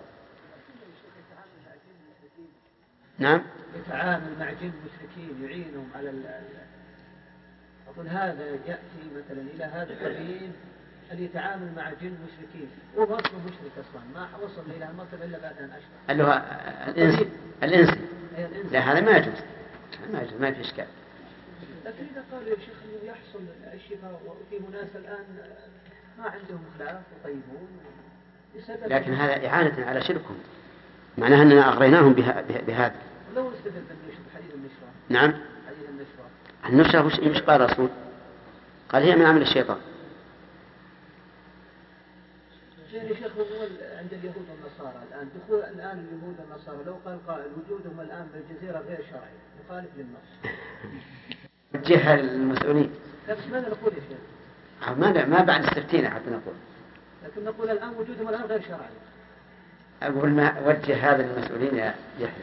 نعم. يتعامل مع جن مشركين يعينهم على ال أقول هذا يأتي مثلا إلى هذا الطبيب اللي يتعامل مع جن مشركين وهو أصله مشرك أصلا ما وصل إلى المرتبة إلا بعد أن أشرك. اللي هو الإنس الإنسي. أي الإنسي. لا هذا ما يجوز، ما يجوز، ما في إشكال. لكن إذا قالوا يا شيخ إنه يحصل الشفاء وفي ناس الآن ما عندهم خلاف وطيبون. لكن هذا إعانة على شركهم، معناها أننا أغريناهم بها بهذا. لو استدل حديث النشرة. نعم. حديث النشرة. النشرة وش مش قال الرسول؟ قال هي من عمل الشيطان. يعني شيخ هو عند اليهود والنصارى الآن دخول الآن اليهود والنصارى لو قال قائل وجودهم الآن بالجزيرة غير شرعي مخالف للنص. وجهها للمسؤولين. لا بس ماذا نقول يا شيخ؟ ما ما بعد استفتينا حتى نقول. لكن نقول الآن وجودهم الآن غير شرعي. أقول ما وجه هذا للمسؤولين يا يحيى.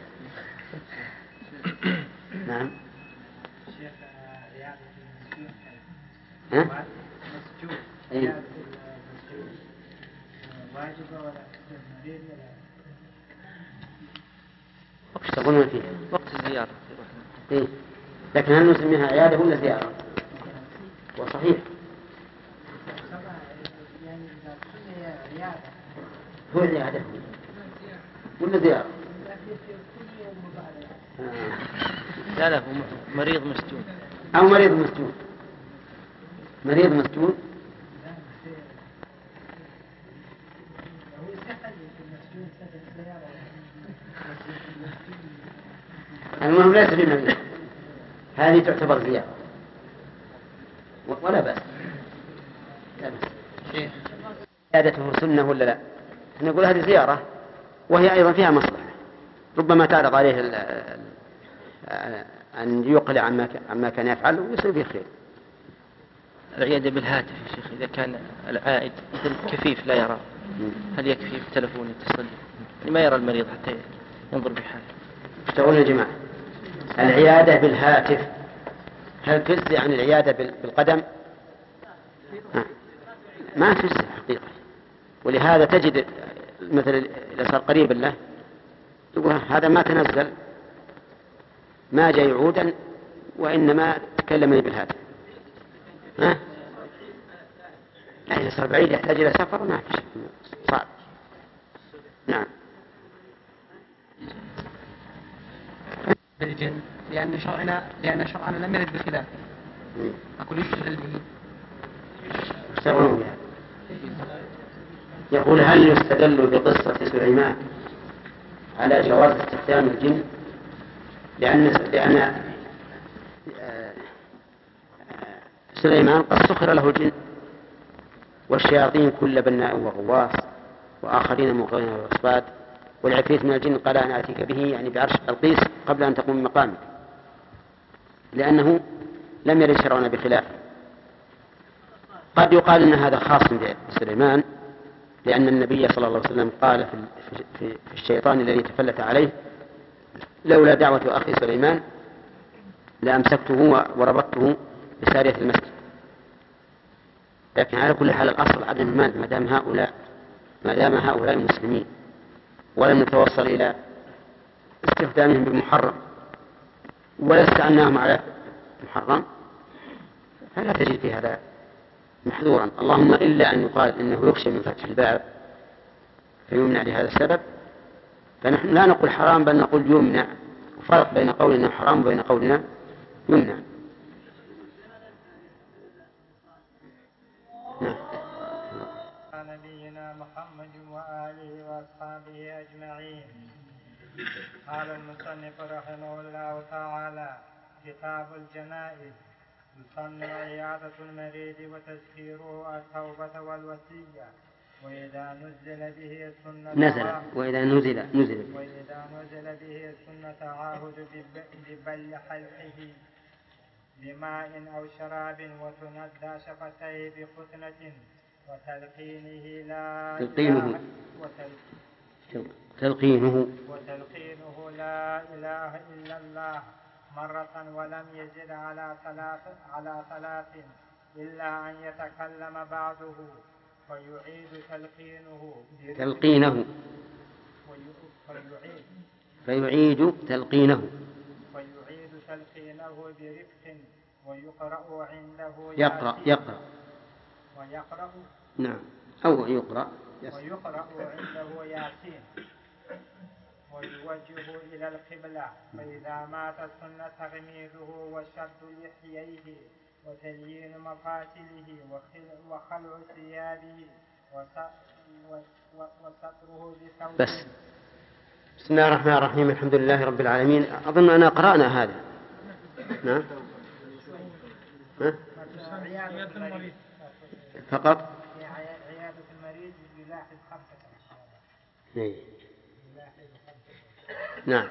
نعم. شيخ رياضة المسجون. ها؟ مسجون. أي. رياضة المسجون. واجبة ولا مريض ولا؟ وش تقولون فيه؟ وقت الزيارة. إيه. لكن هل نسميها عيادة ولا زيارة؟ وصحيح. يعني إذا كنا رياضة. هو عيادة ولا زيارة؟ لا لا هو مريض مسجون. أو مريض مسجون. مريض مسجون. المهم ليس بالنبي، هذه تعتبر زيارة ولا بأس. لا بأس. عادته سنة ولا لا؟ نقول هذه زيارة وهي أيضا فيها مصلحة، ربما تعرض عليه أن يقلع عما عما كان يفعل ويصير به خير. العيادة بالهاتف يا شيخ إذا كان العائد مثل كفيف لا يرى، هل يكفي بالتلفون يتصل؟ ما يرى المريض حتى ينظر بحاله. ايش تقولون يا جماعة؟ العيادة بالهاتف هل تجزي عن العيادة بالقدم؟ ما تجزي حقيقة، ولهذا تجد مثلا إذا صار قريب له يقول هذا ما تنزل ما جاء يعودا وإنما تكلمني بالهاتف. ها؟ لا إذا صار بعيد يحتاج إلى سفر ما في صعب. نعم. بالجن لأن شرعنا لأن شرعنا لم يرد بخلافه. أقول يستدل به. يقول هل يستدل بقصة سليمان على جواز استخدام الجن؟ لأن لأن سليمان قد سخر له الجن والشياطين كل بناء وغواص وآخرين مقرنين والأصفاد والعفريت من الجن قال أنا آتيك به يعني بعرش بلقيس قبل أن تقوم من مقامك، لأنه لم يرد شرعنا بخلافه. قد يقال أن هذا خاص بسليمان لأن النبي صلى الله عليه وسلم قال في, في, في الشيطان الذي تفلت عليه لولا دعوة أخي سليمان لأمسكته وربطته بسارية المسجد. لكن على كل حال الأصل عدم المال ما دام هؤلاء ما دام هؤلاء المسلمين ولم نتوصل إلى استخدامهم بالمحرم ولا استعناهم على المحرم فلا تجد في هذا محذورا، اللهم إلا أن يقال إنه يخشى من فتح الباب فيمنع لهذا السبب، فنحن لا نقول حرام بل نقول يمنع، وفرق بين قولنا حرام وبين قولنا يمنع. نبينا محمد وآله وأصحابه أجمعين. قال المصنف رحمه الله تعالى: كتاب الجنائز. يسن عيادة المريض وتذكيره التوبة والوصية، وإذا نزل به السنة نزل وإذا نزل نزل وإذا نزل به السنة تعاهد ببل حلقه بماء أو شراب وتندى شفتيه بختنة وتلقينه لا تلقينه تلقينه وتلقينه لا إله إلا الله مرة ولم يزد على ثلاث على ثلاث إلا أن يتكلم بعده فيعيد تلقينه تلقينه فيعيد فيعيد تلقينه فيعيد تلقينه برفق ويقرأ عنده يقرأ يقرأ ويقرأ نعم أو يقرأ ويقرأ عنده ياسين ويوجه إلى القبلة. فإذا مات سن تغميده وشد لحييه وتليين مقاتله وخلع ثيابه وستره بثوب. بس. بسم الله الرحمن الرحيم. الحمد لله رب العالمين. أظن أنا قرأنا هذا. نعم. فقط. عيادة المريض يلاحظ خمسة. إيه. نعم.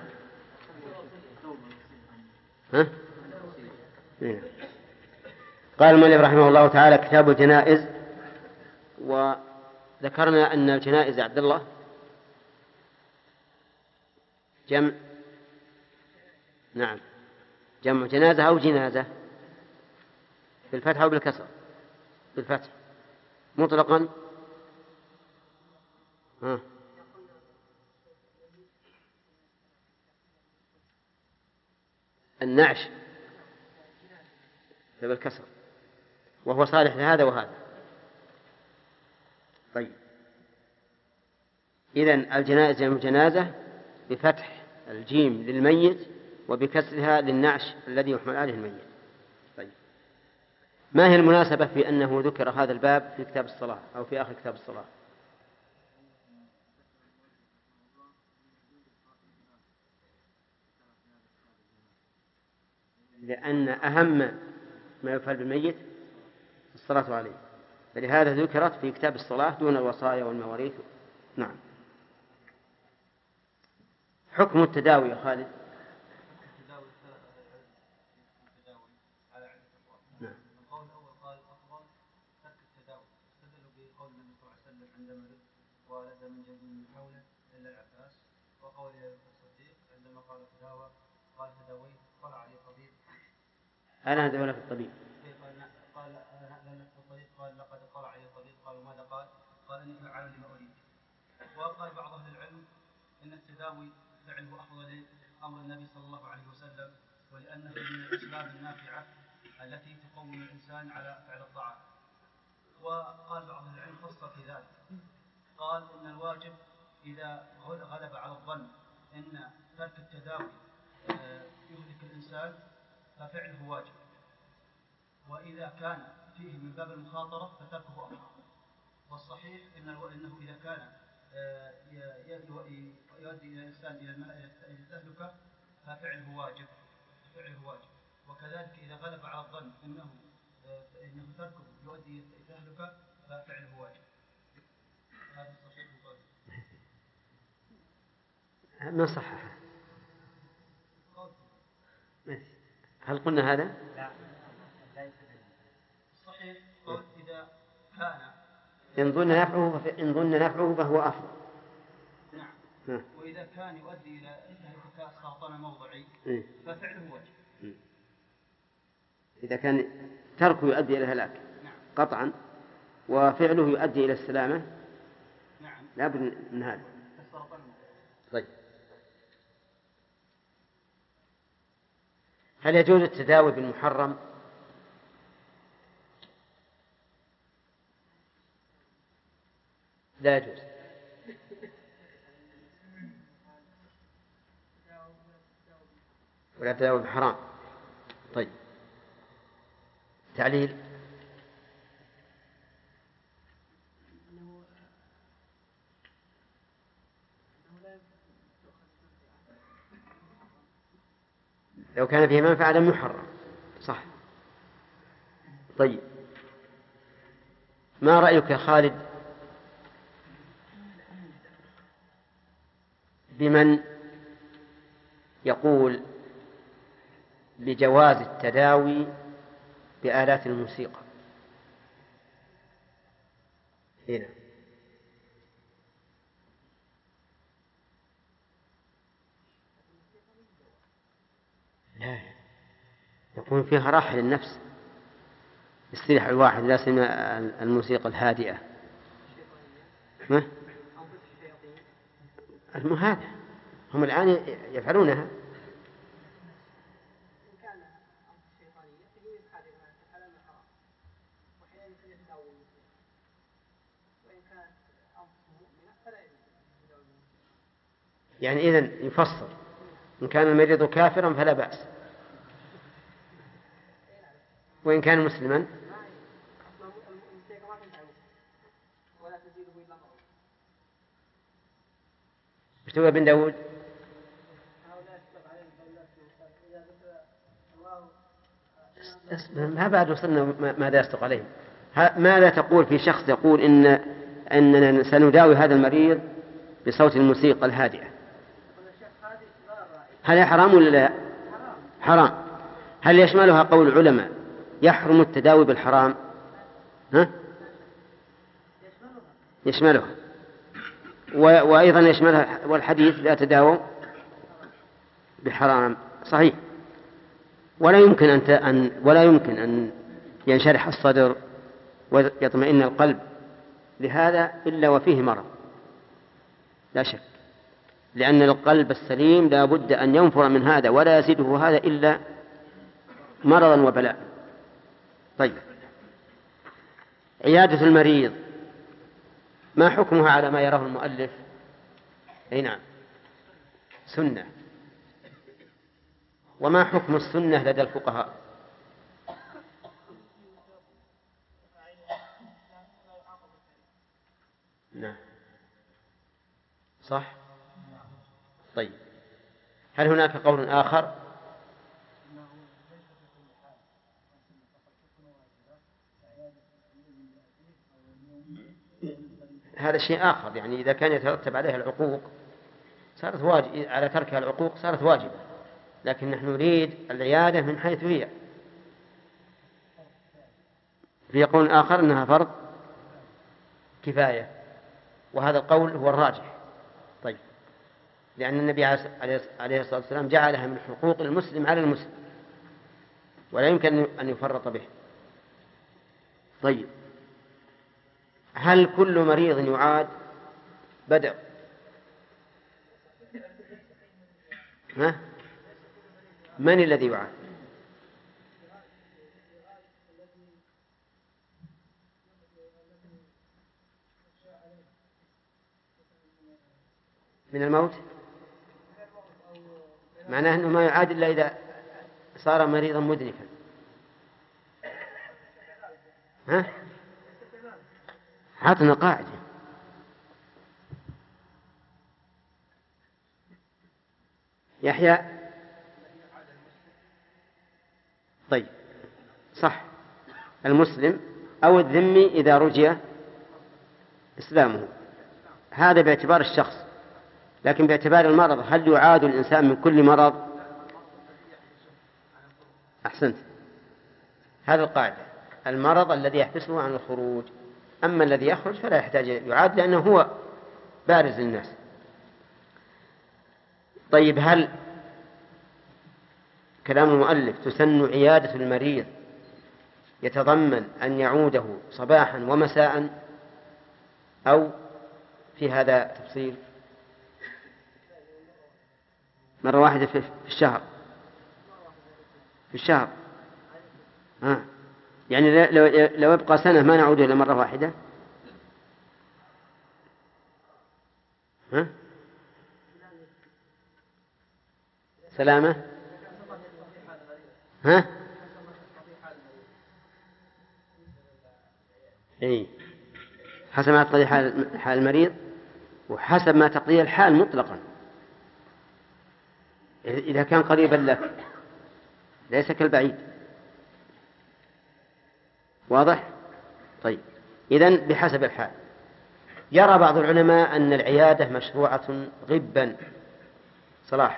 ها؟ إيه. قال المؤلف رحمه الله تعالى كتاب الجنائز. وذكرنا أن الجنائز عبد الله جمع. نعم جمع جنازة أو جنازة بالفتح أو بالكسر. بالفتح مطلقا. ها. النعش بالكسر وهو صالح لهذا وهذا. طيب إذن الجنائز جمع جنازة بفتح الجيم للميت وبكسرها للنعش الذي يحمل عليه الميت. طيب ما هي المناسبة في أنه ذكر هذا الباب في كتاب الصلاة أو في آخر كتاب الصلاة؟ لأن أهم ما يفعل بالميت الصلاة عليه، فلهذا ذكرت في كتاب الصلاة دون الوصايا والمواريث. نعم. حكم التداوي يا خالد. نعم. القول الأول قال أفضل ترك التداوي، استدلوا بقول النبي صلى الله عليه وسلم عندما رد ولد من جد من حوله إلا العباس، وقول الصديق عندما قال تداوى قال تداويت طلع عليه طبيب. أنا هذا ولا في الطبيب. قال أنا في الطبيب قال لقد طلع عليه طبيب. قالوا ماذا قال؟ قال إني أعلم لما أريد. وقال بعض أهل العلم إن التداوي فعله أفضل أمر النبي صلى الله عليه وسلم، ولأنه من الأسباب النافعة التي تقوم الإنسان على فعل الطاعات. وقال بعض أهل العلم خص في ذلك، قال إن الواجب إذا غلب على الظن إن ترك التداوي يهلك الإنسان ففعله واجب، وإذا كان فيه من باب المخاطرة فتركه أفضل. والصحيح إنه إذا كان يؤدي إلى الإنسان إلى التهلكة ففعله واجب. فعله واجب. وكذلك إذا غلب على الظن إنه إنه تركه يؤدي إلى التهلكة ففعله واجب. هذا الصحيح وقال. ما صحح. هل قلنا هذا؟ لا. الصحيح قول إذا كان إن ظن نفعه إن ظن نفعه فهو أفضل. نعم. وإذا كان يؤدي إلى انتهاك السرطان الموضعي ففعله واجب. إذا كان تركه يؤدي إلى الهلاك نعم. قطعا وفعله يؤدي إلى السلامة نعم. لا بد من هذا. طيب هل يجوز التداوي بالمحرم؟ لا يجوز. ولا تداوي بحرام. طيب تعليل. لو كان فيه منفعة لم يحرم. صح. طيب ما رأيك يا خالد بمن يقول بجواز التداوي بآلات الموسيقى؟ هنا لا يكون فيها راحة للنفس، يستريح الواحد لا سيما الموسيقى الهادئة. ما هذا هم الآن يفعلونها. يعني إذن يفصل إن كان المريض كافرا فلا بأس، وإن كان مسلما اشتوى بن داود ما بعد وصلنا ماذا يصدق عليهم. ماذا تقول في شخص يقول إن أننا سنداوي هذا المريض بصوت الموسيقى الهادئة؟ هل حرام ولا لا؟ حرام. هل يشملها قول العلماء يحرم التداوي بالحرام؟ ها؟ يشملها، وأيضا يشملها والحديث لا تداووا بحرام، صحيح. ولا يمكن أن ولا يمكن أن ينشرح الصدر ويطمئن القلب لهذا إلا وفيه مرض، لا شك، لأن القلب السليم لا بد أن ينفر من هذا ولا يزيده هذا إلا مرضا وبلاء. طيب، عيادة المريض ما حكمها على ما يراه المؤلف؟ أي نعم، سنة. وما حكم السنة لدى الفقهاء؟ نعم، صح. طيب، هل هناك قول آخر؟ هذا شيء آخر، يعني إذا كان يترتب عليها العقوق صارت واجب، على تركها العقوق صارت واجبة، لكن نحن نريد العيادة من حيث هي. في قول آخر أنها فرض كفاية، وهذا القول هو الراجح. طيب، لأن النبي عليه الصلاة والسلام جعلها من حقوق المسلم على المسلم ولا يمكن أن يفرط به. طيب، هل كل مريض يعاد؟ بدأ ها؟ من الذي يعاد؟ من الموت؟ معناه أنه ما يعاد إلا إذا صار مريضا مدركا. ها؟ عطنا قاعدة. يحيى. طيب، صح، المسلم أو الذمي إذا رجي إسلامه، هذا باعتبار الشخص. لكن باعتبار المرض، هل يعاد الإنسان من كل مرض؟ أحسنت، هذا القاعدة، المرض الذي يحبسه عن الخروج، أما الذي يخرج فلا يحتاج يعاد لأنه هو بارز للناس. طيب، هل كلام المؤلف تسن عيادة المريض يتضمن أن يعوده صباحا ومساء، أو في هذا تفصيل؟ مرة واحدة في الشهر في الشهر آه. يعني لو, لو يبقى سنة ما نعود إلى مرة واحدة. ها؟ سلامة. ها؟ إيه، حسب ما تقضي حال, حال المريض وحسب ما تقضي الحال مطلقا. إذا كان قريبا لك ليس كالبعيد. واضح؟ طيب، إذن بحسب الحال. يرى بعض العلماء أن العيادة مشروعة غبا. صلاح،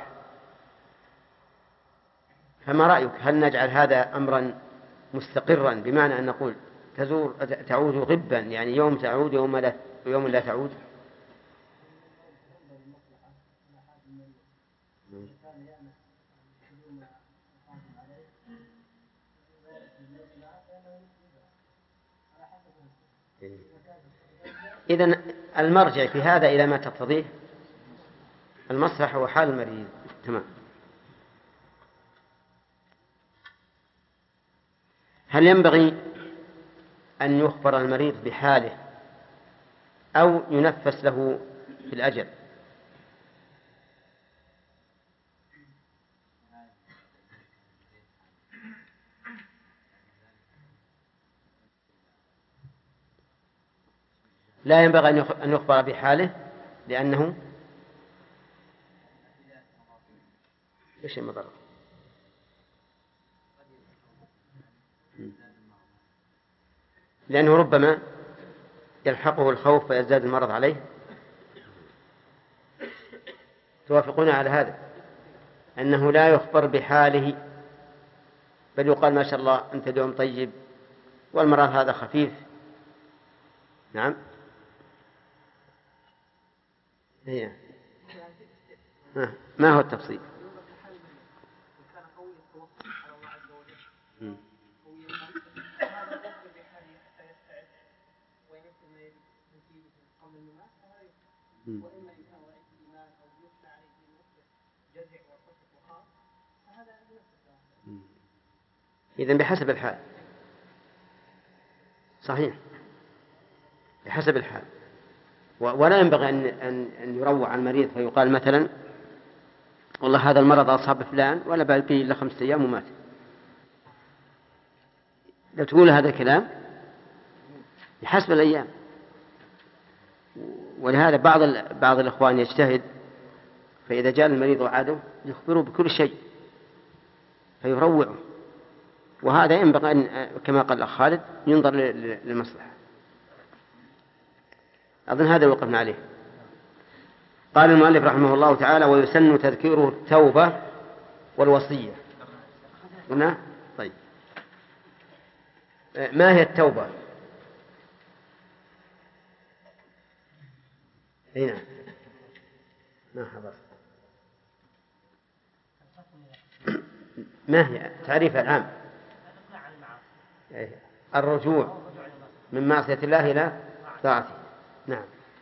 فما رأيك؟ هل نجعل هذا أمرا مستقرا بمعنى أن نقول تزور تعود غبا، يعني يوم تعود يوم لا, يوم لا تعود؟ إذن المرجع في هذا إلى ما تقتضيه المصلحة وحال المريض. تمام. هل ينبغي أن يخبر المريض بحاله أو ينفس له في الأجل. لا ينبغي أن يخبر بحاله لأنه إيش المضرة؟ لأنه ربما يلحقه الخوف فيزداد المرض عليه. توافقون على هذا أنه لا يخبر بحاله، بل يقال ما شاء الله أنت دوم طيب والمرض هذا خفيف. نعم. هي. ما هو التفصيل؟ إذن بحسب الحال. صحيح، بحسب الحال. ولا ينبغي أن أن يروع عن المريض فيقال مثلا والله هذا المرض أصاب فلان ولا بال به إلا خمسة أيام ومات. لو تقول هذا الكلام بحسب الأيام. ولهذا بعض بعض الإخوان يجتهد، فإذا جاء المريض وعاده يخبره بكل شيء فيروعه، وهذا ينبغي أن كما قال الأخ خالد ينظر للمصلحة. أظن هذا وقفنا عليه. قال المؤلف رحمه الله تعالى: ويسن تذكيره التوبة والوصية. قلنا طيب ما هي التوبة؟ هنا ما حضر. ما هي تعريف العام؟ الرجوع من معصية الله إلى طاعته. نعم.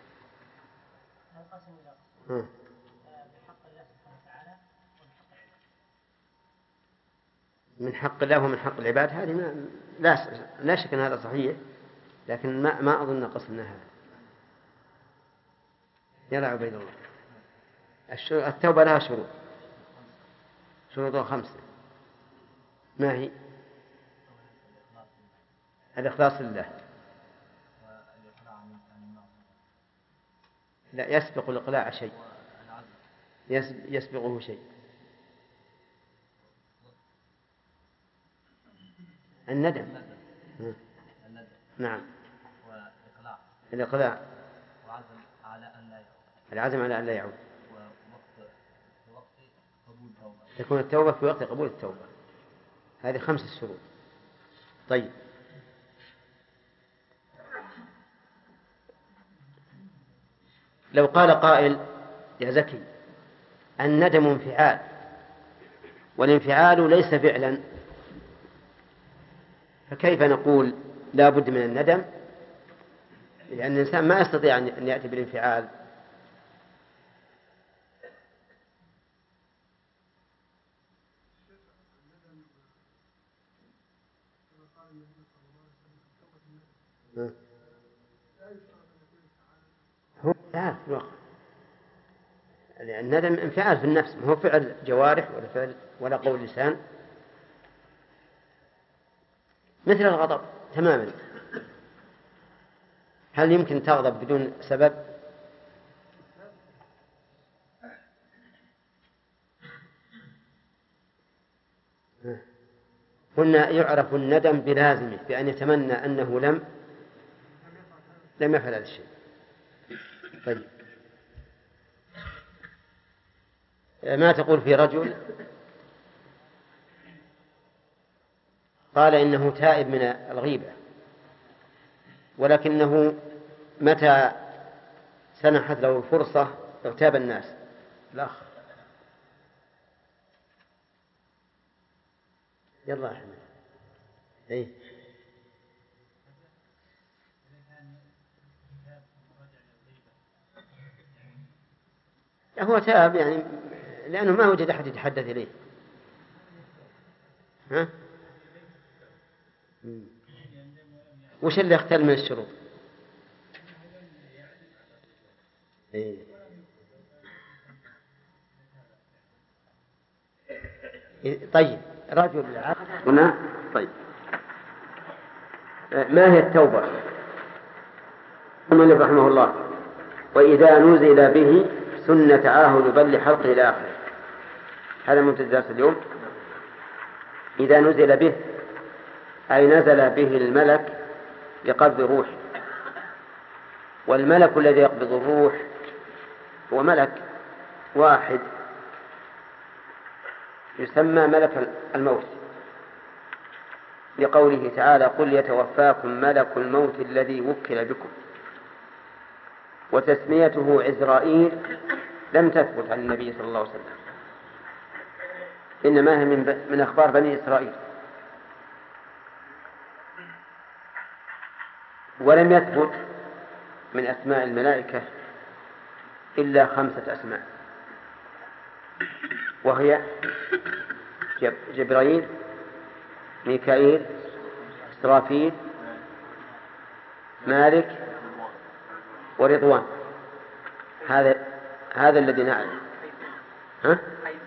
من حق الله ومن حق العباد، هذه ما لا لا شك أن هذا صحيح، لكن ما ما أظن قصدنا هذا. يلا عبيد الله. التوبة لها شروط، شروطها خمسة. ما هي؟ الإخلاص لله. لا يسبق الإقلاع شيء، يسبقه شيء. الندم. نعم. الإقلاع. العزم على أن لا يعود. تكون التوبة في وقت قبول التوبة. هذه خمس شروط. طيب لو قال قائل: يا زكي الندم انفعال والانفعال ليس فعلا، فكيف نقول لا بد من الندم؟ لأن الإنسان ما يستطيع أن يأتي بالانفعال. هو انفعال في الوقت. الندم انفعال في النفس، ما هو فعل جوارح ولا فعل ولا قول لسان، مثل الغضب تماما. هل يمكن تغضب بدون سبب؟ هنا يعرف الندم بلازمه، بأن يتمنى أنه لم لم يفعل هذا الشيء. طيب ما تقول في رجل قال إنه تائب من الغيبة، ولكنه متى سنحت له الفرصة اغتاب الناس؟ الأخ يلا أحمد. إيه هو تاب يعني لأنه ما وجد أحد يتحدث إليه. ها؟ وش اللي اختل من الشروط؟ إيه طيب رجل هنا. طيب ما هي التوبة؟ المؤلف رحمه الله: وإذا نزل به سنة تعاهد بل حلقه إلى آخره. هذا منتج درس اليوم. إذا نزل به أي نزل به الملك بقبض روح، والملك الذي يقبض الروح هو ملك واحد يسمى ملك الموت، لقوله تعالى: قل يتوفاكم ملك الموت الذي وكل بكم. وتسميته عزرائيل لم تثبت عن النبي صلى الله عليه وسلم، إنما هي من, من أخبار بني إسرائيل. ولم يثبت من أسماء الملائكة إلا خمسة أسماء، وهي جبرائيل، ميكائيل، إسرافيل، مالك، ورضوان. هذا هذا الذي نعلم. ها؟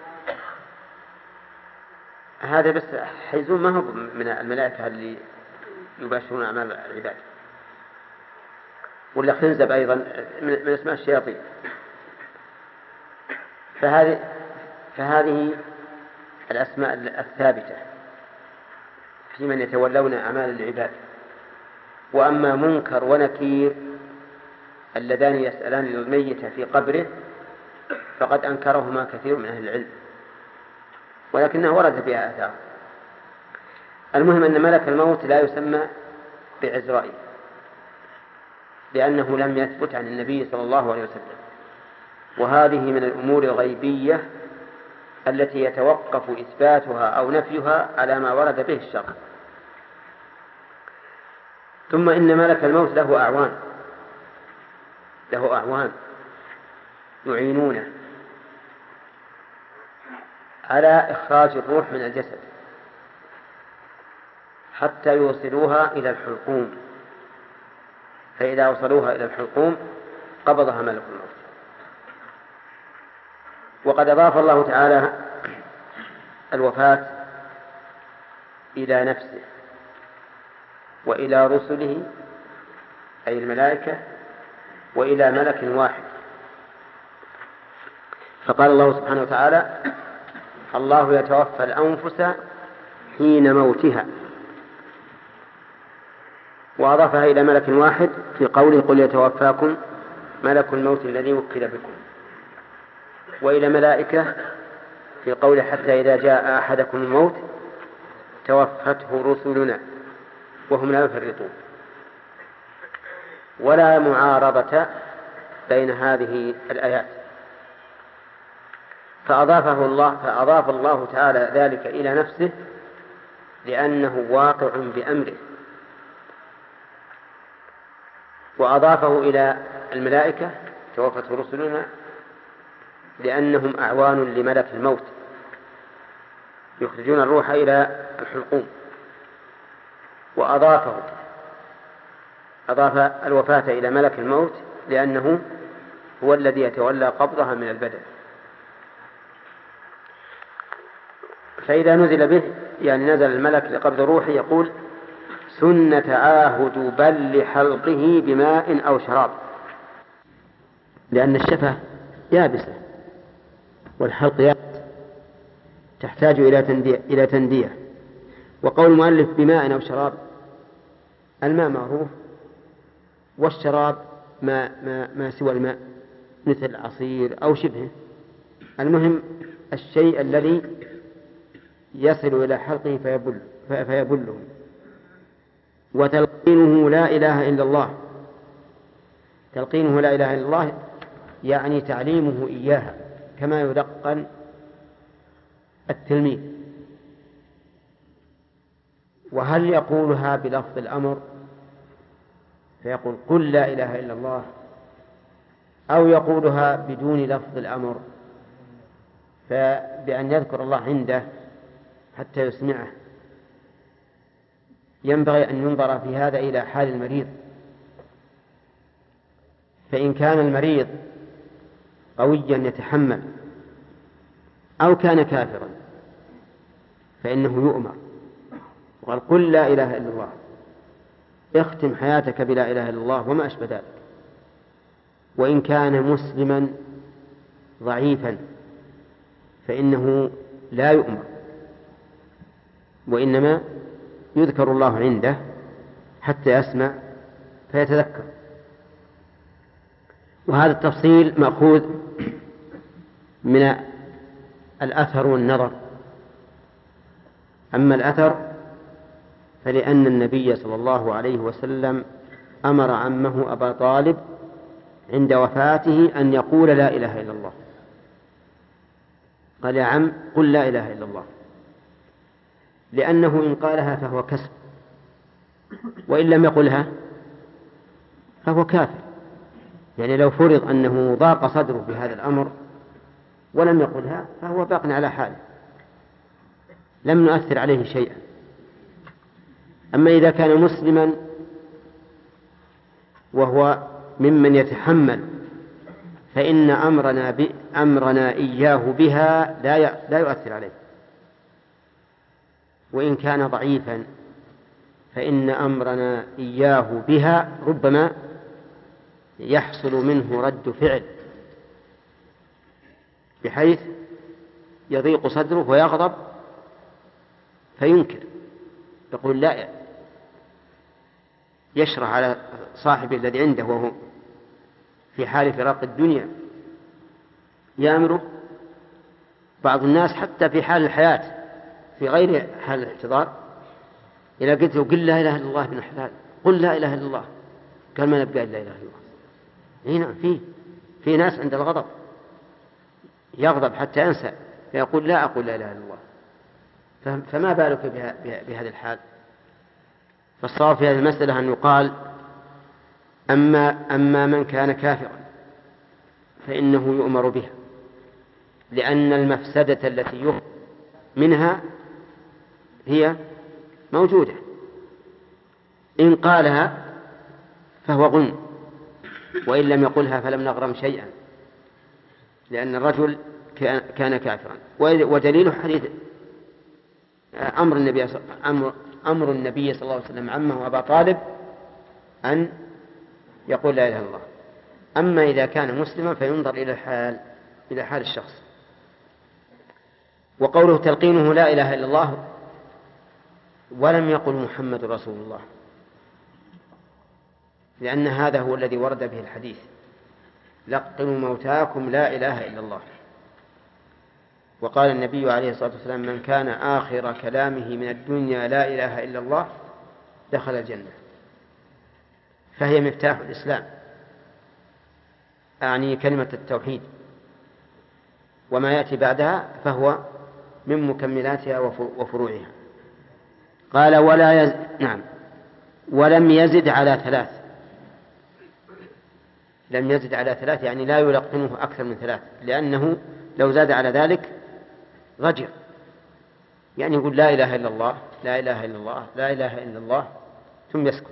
هذا بس حيزون ما هو من الملائكة اللي يباشرون أعمال العباد. ولا خنزب أيضا من اسماء الشياطين. فهذه فهذه الأسماء الثابتة في من يتولون أعمال العباد. وأما منكر ونكير اللذان يسألان الميت في قبره فقد أنكرهما كثير من أهل العلم، ولكنه ورد فيها آثار. المهم أن ملك الموت لا يسمى بعزرائيل، لأنه لم يثبت عن النبي صلى الله عليه وسلم، وهذه من الأمور الغيبية التي يتوقف إثباتها أو نفيها على ما ورد به الشرع. ثم إن ملك الموت له أعوان له أعوان يعينونه على إخراج الروح من الجسد حتى يوصلوها إلى الحلقوم، فإذا وصلوها إلى الحلقوم قبضها ملك الموت. وقد أضاف الله تعالى الوفاة إلى نفسه وإلى رسله أي الملائكة وإلى ملك واحد، فقال الله سبحانه وتعالى: الله يتوفى الأنفس حين موتها، وأضافها إلى ملك واحد في قوله: قل يتوفاكم ملك الموت الذي وكل بكم، وإلى ملائكة في قوله: حتى إذا جاء أحدكم الموت توفته رسلنا وهم لا يفرطون. ولا معارضة بين هذه الآيات، فأضافه الله فأضاف الله تعالى ذلك إلى نفسه لأنه واقع بأمره، وأضافه إلى الملائكة توفته رسلنا لأنهم أعوان لملك الموت يخرجون الروح إلى الحلقوم. وأضافه أضاف الوفاة إلى ملك الموت لأنه هو الذي يتولى قبضها من البدن. فإذا نزل به يعني نزل الملك لقبض روحه يقول: سنة تعاهد بل حلقه بماء أو شراب، لأن الشفة يابسة والحلق يابس تحتاج إلى تندية, إلى تندية. وقول المؤلف بماء أو شراب، الماء معروف، والشراب ما, ما, ما سوى الماء مثل عصير أو شبهه. المهم الشيء الذي يصل إلى حلقه فيبل فيبله. وتلقينه لا إله إلا الله، تلقينه لا إله إلا الله يعني تعليمه إياها كما يلقن التلميذ. وهل يقولها بلفظ الأمر فيقول قل لا إله إلا الله، أو يقولها بدون لفظ الأمر فبأن يذكر الله عنده حتى يسمعه؟ ينبغي أن ينظر في هذا إلى حال المريض، فإن كان المريض قويا يتحمل أو كان كافرا فإنه يؤمر، وقال قل لا إله إلا الله، اختم حياتك بلا إله إلا الله وما أشبه ذلك. وإن كان مسلما ضعيفا فإنه لا يؤمر، وإنما يذكر الله عنده حتى يسمع فيتذكر. وهذا التفصيل مأخوذ من الأثر والنظر. أما الأثر فلأن النبي صلى الله عليه وسلم أمر عمه أبا طالب عند وفاته أن يقول لا إله إلا الله، قال يا عم قل لا إله إلا الله، لأنه إن قالها فهو كسب، وإن لم يقلها فهو كافر. يعني لو فرض أنه ضاق صدره بهذا الأمر ولم يقلها فهو باق على حاله، لم نؤثر عليه شيئا. أما إذا كان مسلما وهو ممن يتحمل فإن أمرنا, أمرنا إياه بها لا يؤثر عليه. وإن كان ضعيفا فإن أمرنا إياه بها ربما يحصل منه رد فعل بحيث يضيق صدره ويغضب فينكر، يقول لا، يشرح على صاحبه الذي عنده وهو في حال فراق الدنيا، يأمره بعض الناس حتى في حال الحياة في غير حال الاحتضار، إذا قلت له قل لا إله إلا الله بن حلال، قل لا إله إلا الله، قال ما نبقى إلا إله إلا الله. هنا في في ناس عند الغضب يغضب حتى ينسى فيقول لا أقول لا إله إلا الله، فما بالك بهذه الحال؟ فالصواب في هذه المسألة أن يقال أما, أما من كان كافرا فإنه يؤمر بها، لأن المفسدة التي يؤمر منها هي موجودة. إن قالها فهو غن، وإن لم يقلها فلم نغرم شيئا، لأن الرجل كان كافرا. ودليل حديث أمر النبي أمر, أمر النبي صلى الله عليه وسلم عمه أبا طالب أن يقول لا إله إلا الله. أما إذا كان مسلما فينظر إلى الحال إلى حال الشخص. وقوله تلقينه لا إله إلا الله ولم يقل محمد رسول الله، لأن هذا هو الذي ورد به الحديث لقنوا موتاكم لا إله إلا الله. وقال النبي عليه الصلاة والسلام من كان آخر كلامه من الدنيا لا إله إلا الله دخل الجنة. فهي مفتاح الإسلام، أعني كلمة التوحيد، وما يأتي بعدها فهو من مكملاتها وفروعها. قال ولا يز... نعم ولم يزد على ثلاث. لم يزد على ثلاث يعني لا يلقنه أكثر من ثلاث، لأنه لو زاد على ذلك غجر، يعني يقول لا إله إلا الله لا إله إلا الله لا إله إلا الله ثم يسكت.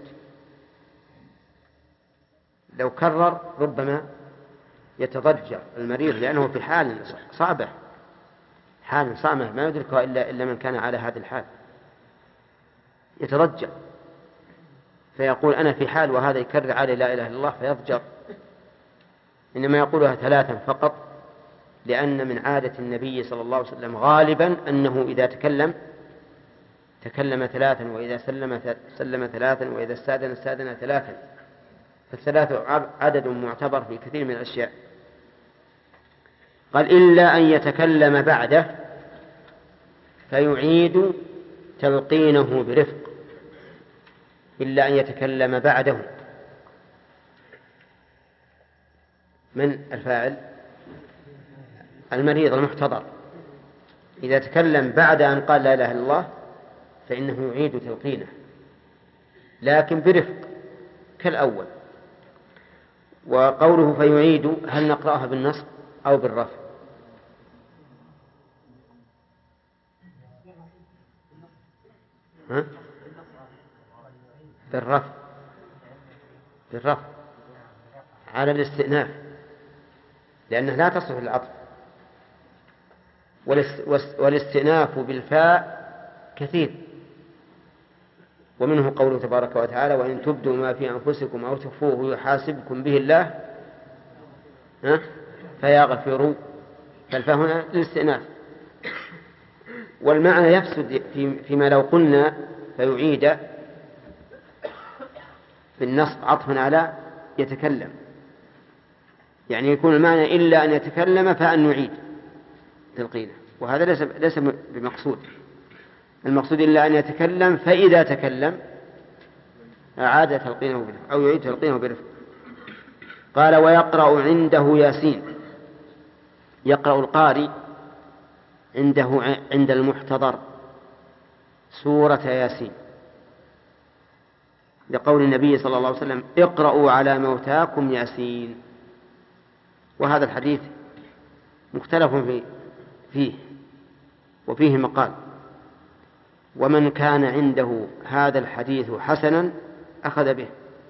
لو كرر ربما يتضجر المريض، لأنه في حال صعبة، حال صعبة ما يدركها إلا, إلا من كان على هذا الحال، يتضجر فيقول أنا في حال وهذا يكرر عليه لا إله إلا الله فيضجر. إنما يقولها ثلاثا فقط، لأن من عادة النبي صلى الله عليه وسلم غالبا أنه إذا تكلم تكلم ثلاثا، وإذا سلم سلم ثلاثا، وإذا استأذن استأذن ثلاثا، فالثلاث عدد معتبر في كثير من الأشياء. قال إلا أن يتكلم بعده فيعيد تلقينه برفق. إلا أن يتكلم بعده، من الفاعل؟ المريض المحتضر. إذا تكلم بعد أن قال لا إله إلا الله فإنه يعيد تلقينه، لكن برفق كالأول. وقوله فيعيد هل نقرأها بالنصب أو بالرفع؟ ها؟ بالرفع بالرفع على الاستئناف، لأنه لا تصلح العطف. والاستئناف بالفاء كثير. ومنه قوله تبارك وتعالى: وإن تبدوا ما في أنفسكم أو تخفوه يحاسبكم به الله فيغفر. فالفاء هنا للاستئناف. والمعنى يفسد فيما لو قلنا فيعيد بالنصب عطفا على يتكلم، يعني يكون المعنى إلا أن يتكلم فأن نعيد تلقينه، وهذا ليس ليس بمقصود. المقصود إلا أن يتكلم، فإذا تكلم أعاد تلقينه برفق أو يعيد تلقينه برفق. قال: ويقرأ عنده ياسين. يقرأ القارئ عنده عند المحتضر سورة ياسين، لقول النبي صلى الله عليه وسلم: اقرأوا على موتاكم ياسين. وهذا الحديث مختلف فيه وفيه مقال، ومن كان عنده هذا الحديث حسنا أخذ به.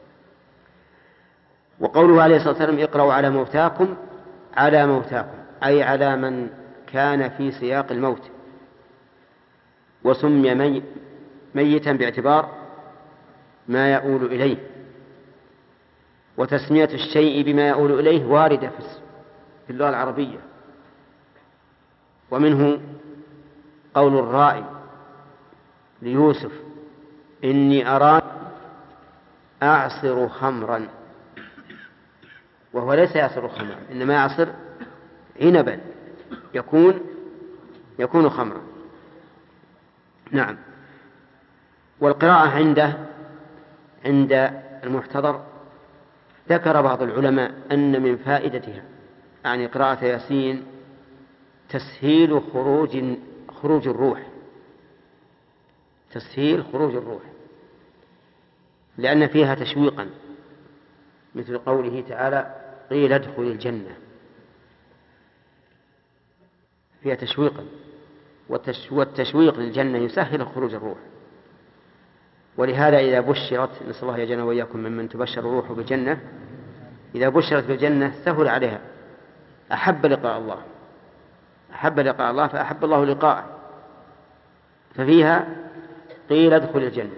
وقوله عليه الصلاة والسلام: اقرأوا على موتاكم، على موتاكم أي على من كان في سياق الموت، وسمي مي ميتا باعتبار ما يؤول إليه. وتسمية الشيء بما يؤول إليه واردة في اللغة العربية. ومنه قول الراعي ليوسف: إني أراني أعصر خمرا، وهو ليس يعصر خمرا، إنما يعصر عنبا يكون يكون خمرا. نعم. والقراءة عنده عند المحتضر ذكر بعض العلماء أن من فائدتها يعني قراءة ياسين تسهيل خروج خروج الروح تسهيل خروج الروح لأن فيها تشويقا، مثل قوله تعالى: قيل ادخل الجنة، فيها تشويقا، والتشويق للجنة يسهل خروج الروح. ولهذا إذا بشرت، نسأل الله يجعلنا وإياكم ممن تبشر الروح بالجنة، إذا بشرت بالجنة سهل عليها، أحب لقاء الله أحب لقاء الله فأحب الله لقاءه، ففيها قيل ادخل الجنة.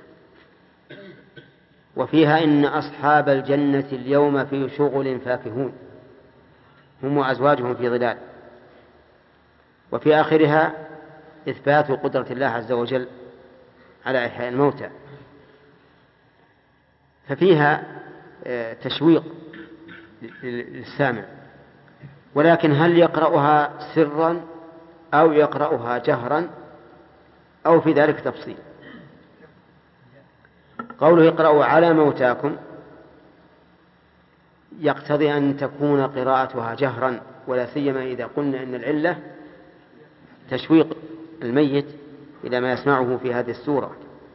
وفيها إن أصحاب الجنة اليوم في شغل فاكهون هم وأزواجهم في ظلال. وفي آخرها إثبات قدرة الله عز وجل على إحياء الموتى، ففيها تشويق للسامع. ولكن هل يقرأها سرا أو يقرأها جهرا أو في ذلك تفصيل؟ قوله اقرأوا على موتاكم يقتضي أن تكون قراءتها جهرا، ولا سيما إذا قلنا إن العلة تشويق الميت إلى ما يسمعه في هذه السورة.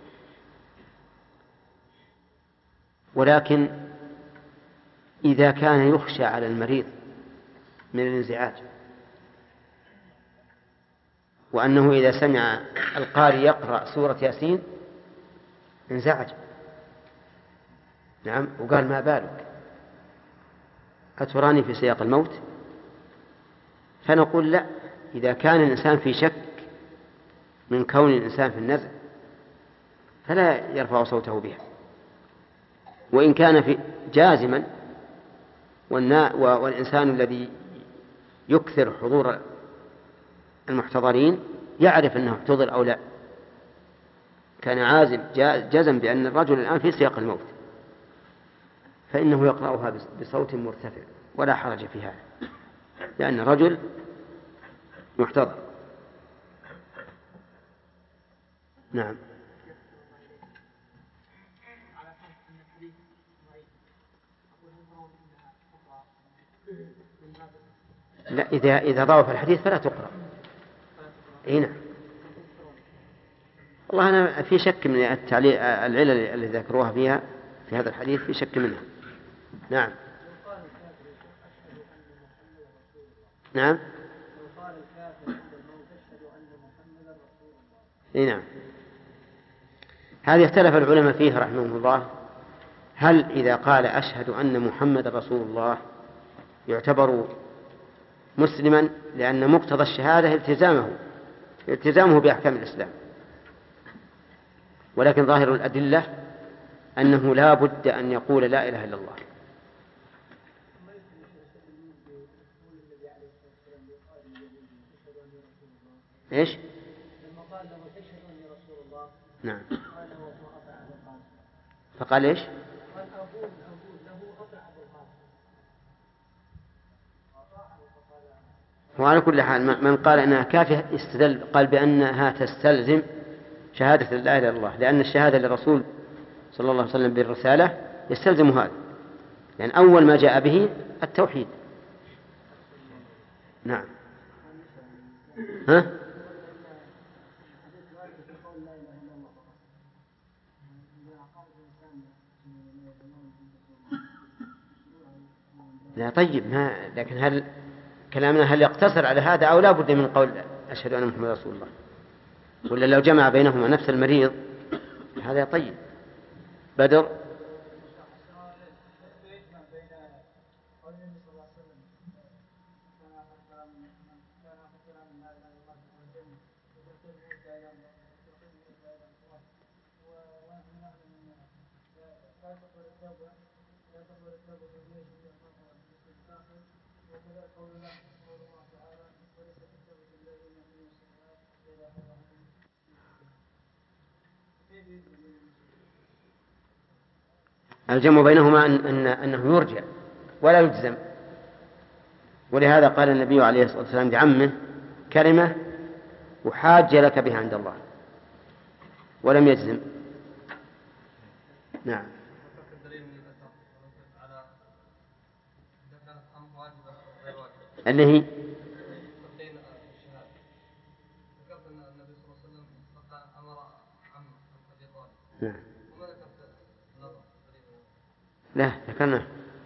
ولكن إذا كان يخشى على المريض من الانزعاج، وأنه إذا سمع القارئ يقرأ سورة ياسين انزعج، نعم، وقال: ما بالك أتراني في سياق الموت؟ فنقول: لا، إذا كان الإنسان في شك من كون الإنسان في النزع فلا يرفع صوته بها. وإن كان في جازما، والإنسان الذي يكثر حضور المحتضرين يعرف أنه احتضر أو لا، كان عازم جزم بأن الرجل الآن في سياق الموت، فإنه يقرأها بصوت مرتفع ولا حرج في هذا، لأن الرجل محتضر. نعم. لا، إذا إذا ضعف الحديث فلا تقرأ. إيه نعم. والله أنا في شك من التعليل العلل التي ذكروها فيها في هذا الحديث، في شك منها. نعم. نعم. إيه نعم. هذه اختلف العلماء فيه رحمهم الله، هل إذا قال أشهد أن محمد رسول الله يعتبر مسلما، لأن مقتضى الشهادة التزامه التزامه بأحكام الإسلام، ولكن ظاهر الأدلة أنه لا بد أن يقول لا إله إلا الله. إيش؟ لما قال له تشهد أني رسول الله. نعم. قال له أطع أبو القاسم. فقال إيش؟ قال أقول أقول له أطع أبو القاسم. وعلى كل حال من قال أنها كافية استدل قال بأنها تستلزم شهادة لا إله إلا الله، لأن الشهادة للرسول صلى الله عليه وسلم بالرسالة يستلزم هذا، يعني أول ما جاء به التوحيد. نعم. ها؟ لا طيب، ما لكن هل كلامنا هل يقتصر على هذا أو لا بد من قول أشهد أن محمد رسول الله؟ ولا لو جمع بينهما نفس المريض هذا طيب. بدر. الجمع بينهما أن أن أنه يرجع ولا يجزم، ولهذا قال النبي عليه الصلاة والسلام لعمه كلمة وحاج لك بها عند الله ولم يجزم. نعم. اللي هي نعم. لا ذكرنا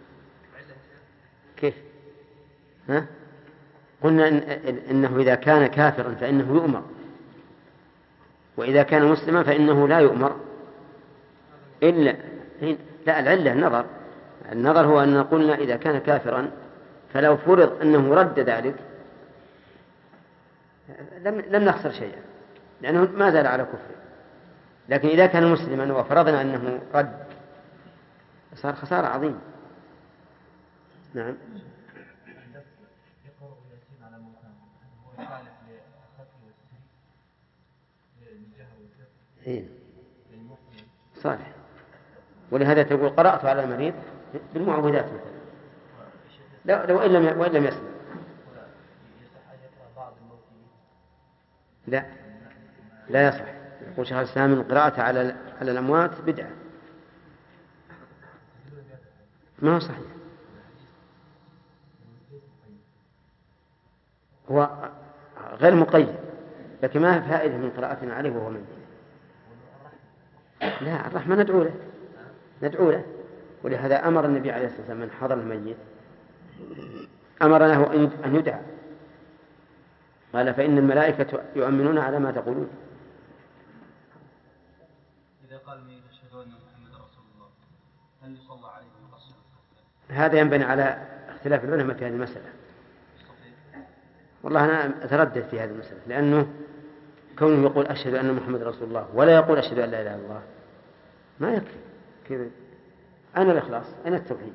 كيف؟ ها؟ قلنا إن إنه إذا كان كافرا فإنه يؤمر، وإذا كان مسلما فإنه لا يؤمر إلا لا. العلة النظر النظر هو أن قلنا إذا كان كافرا فلو فرض أنه رد ذلك لم لم نخسر شيئا لأنه ما زال على كفره، لكن إذا كان مسلما وفرضنا أنه رد صار خسارة عظيمة. نعم. إيه. صالح. ولهذا تقول قرأت على المريض بالمعوذات مثلا لا لو إن لم وإن لم يسمع. لا لا يصح. يقول شيخ الإسلام القراءة على على الأموات بدعة، ما هو صحيح. هو غير مقيد، لكن ما فائدة من قراءتنا عليه وهو ميت. لا الرحمة ندعو له ندعو له ولهذا أمر النبي عليه الصلاة والسلام من حضر الميت أمر له أن يدعى، قال فإن الملائكة يؤمنون على ما تقولون. إذا قال من يشهد أن محمد رسول الله هل يصلى عليه ويقصر؟ هذا ينبني على اختلاف العلماء في هذه المسألة. والله أنا أتردد في هذه المسألة، لأنه كونه يقول أشهد أن محمد رسول الله ولا يقول أشهد أن لا إله إلا الله ما يكفي كذا. أنا الإخلاص أنا التوحيد.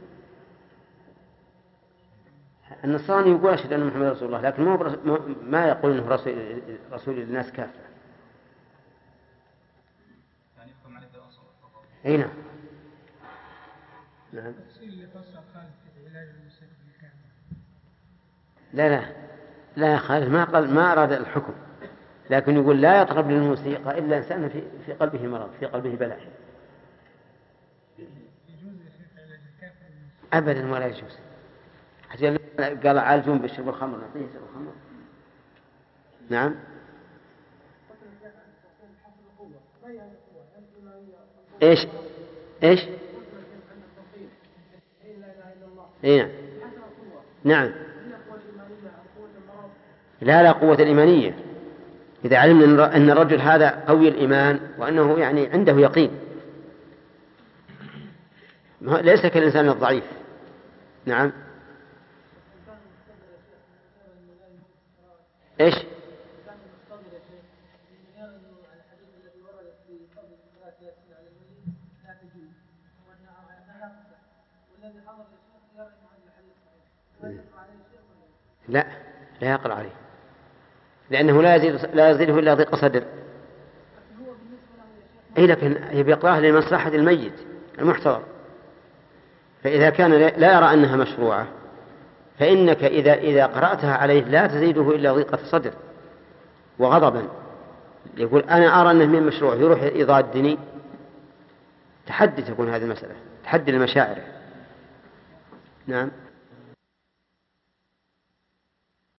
النصراني يقول أشهد أن محمد رسول الله لكن ما يقول أنه رسول, رسول للناس كافة. يعني يحكم عليه بالأصل فقط. أي نعم. نعم. لا لا لا يا خالد ما قال ما أراد الحكم، لكن يقول لا يطرب للموسيقى إلا إنسان في في قلبه مرض في قلبه بلاء. أبدا ولا يجوز. قال عالجون بالشرب الخمر نعطيه شرب الخمر. نعم. إيش إيش إيه نعم. لا لا قوة الإيمانية إذا علمنا أن الرجل هذا قوي الإيمان وأنه يعني عنده يقين ليس كالإنسان الضعيف. نعم. إيش لا لا يقرأ عليه، لأنه لا يزيد لا يزيده إلا ضيق صدر. أي لكن بيقرأها لمصلحة الميت المحتضر، فإذا كان لا يرى أنها مشروعة فإنك إذا إذا قرأتها عليه لا تزيده إلا ضيقة صدر وغضبا، يقول أنا أرى أنه من مشروع، يروح يضادني. تحدي تكون هذه المسألة، تحدي المشاعر. نعم.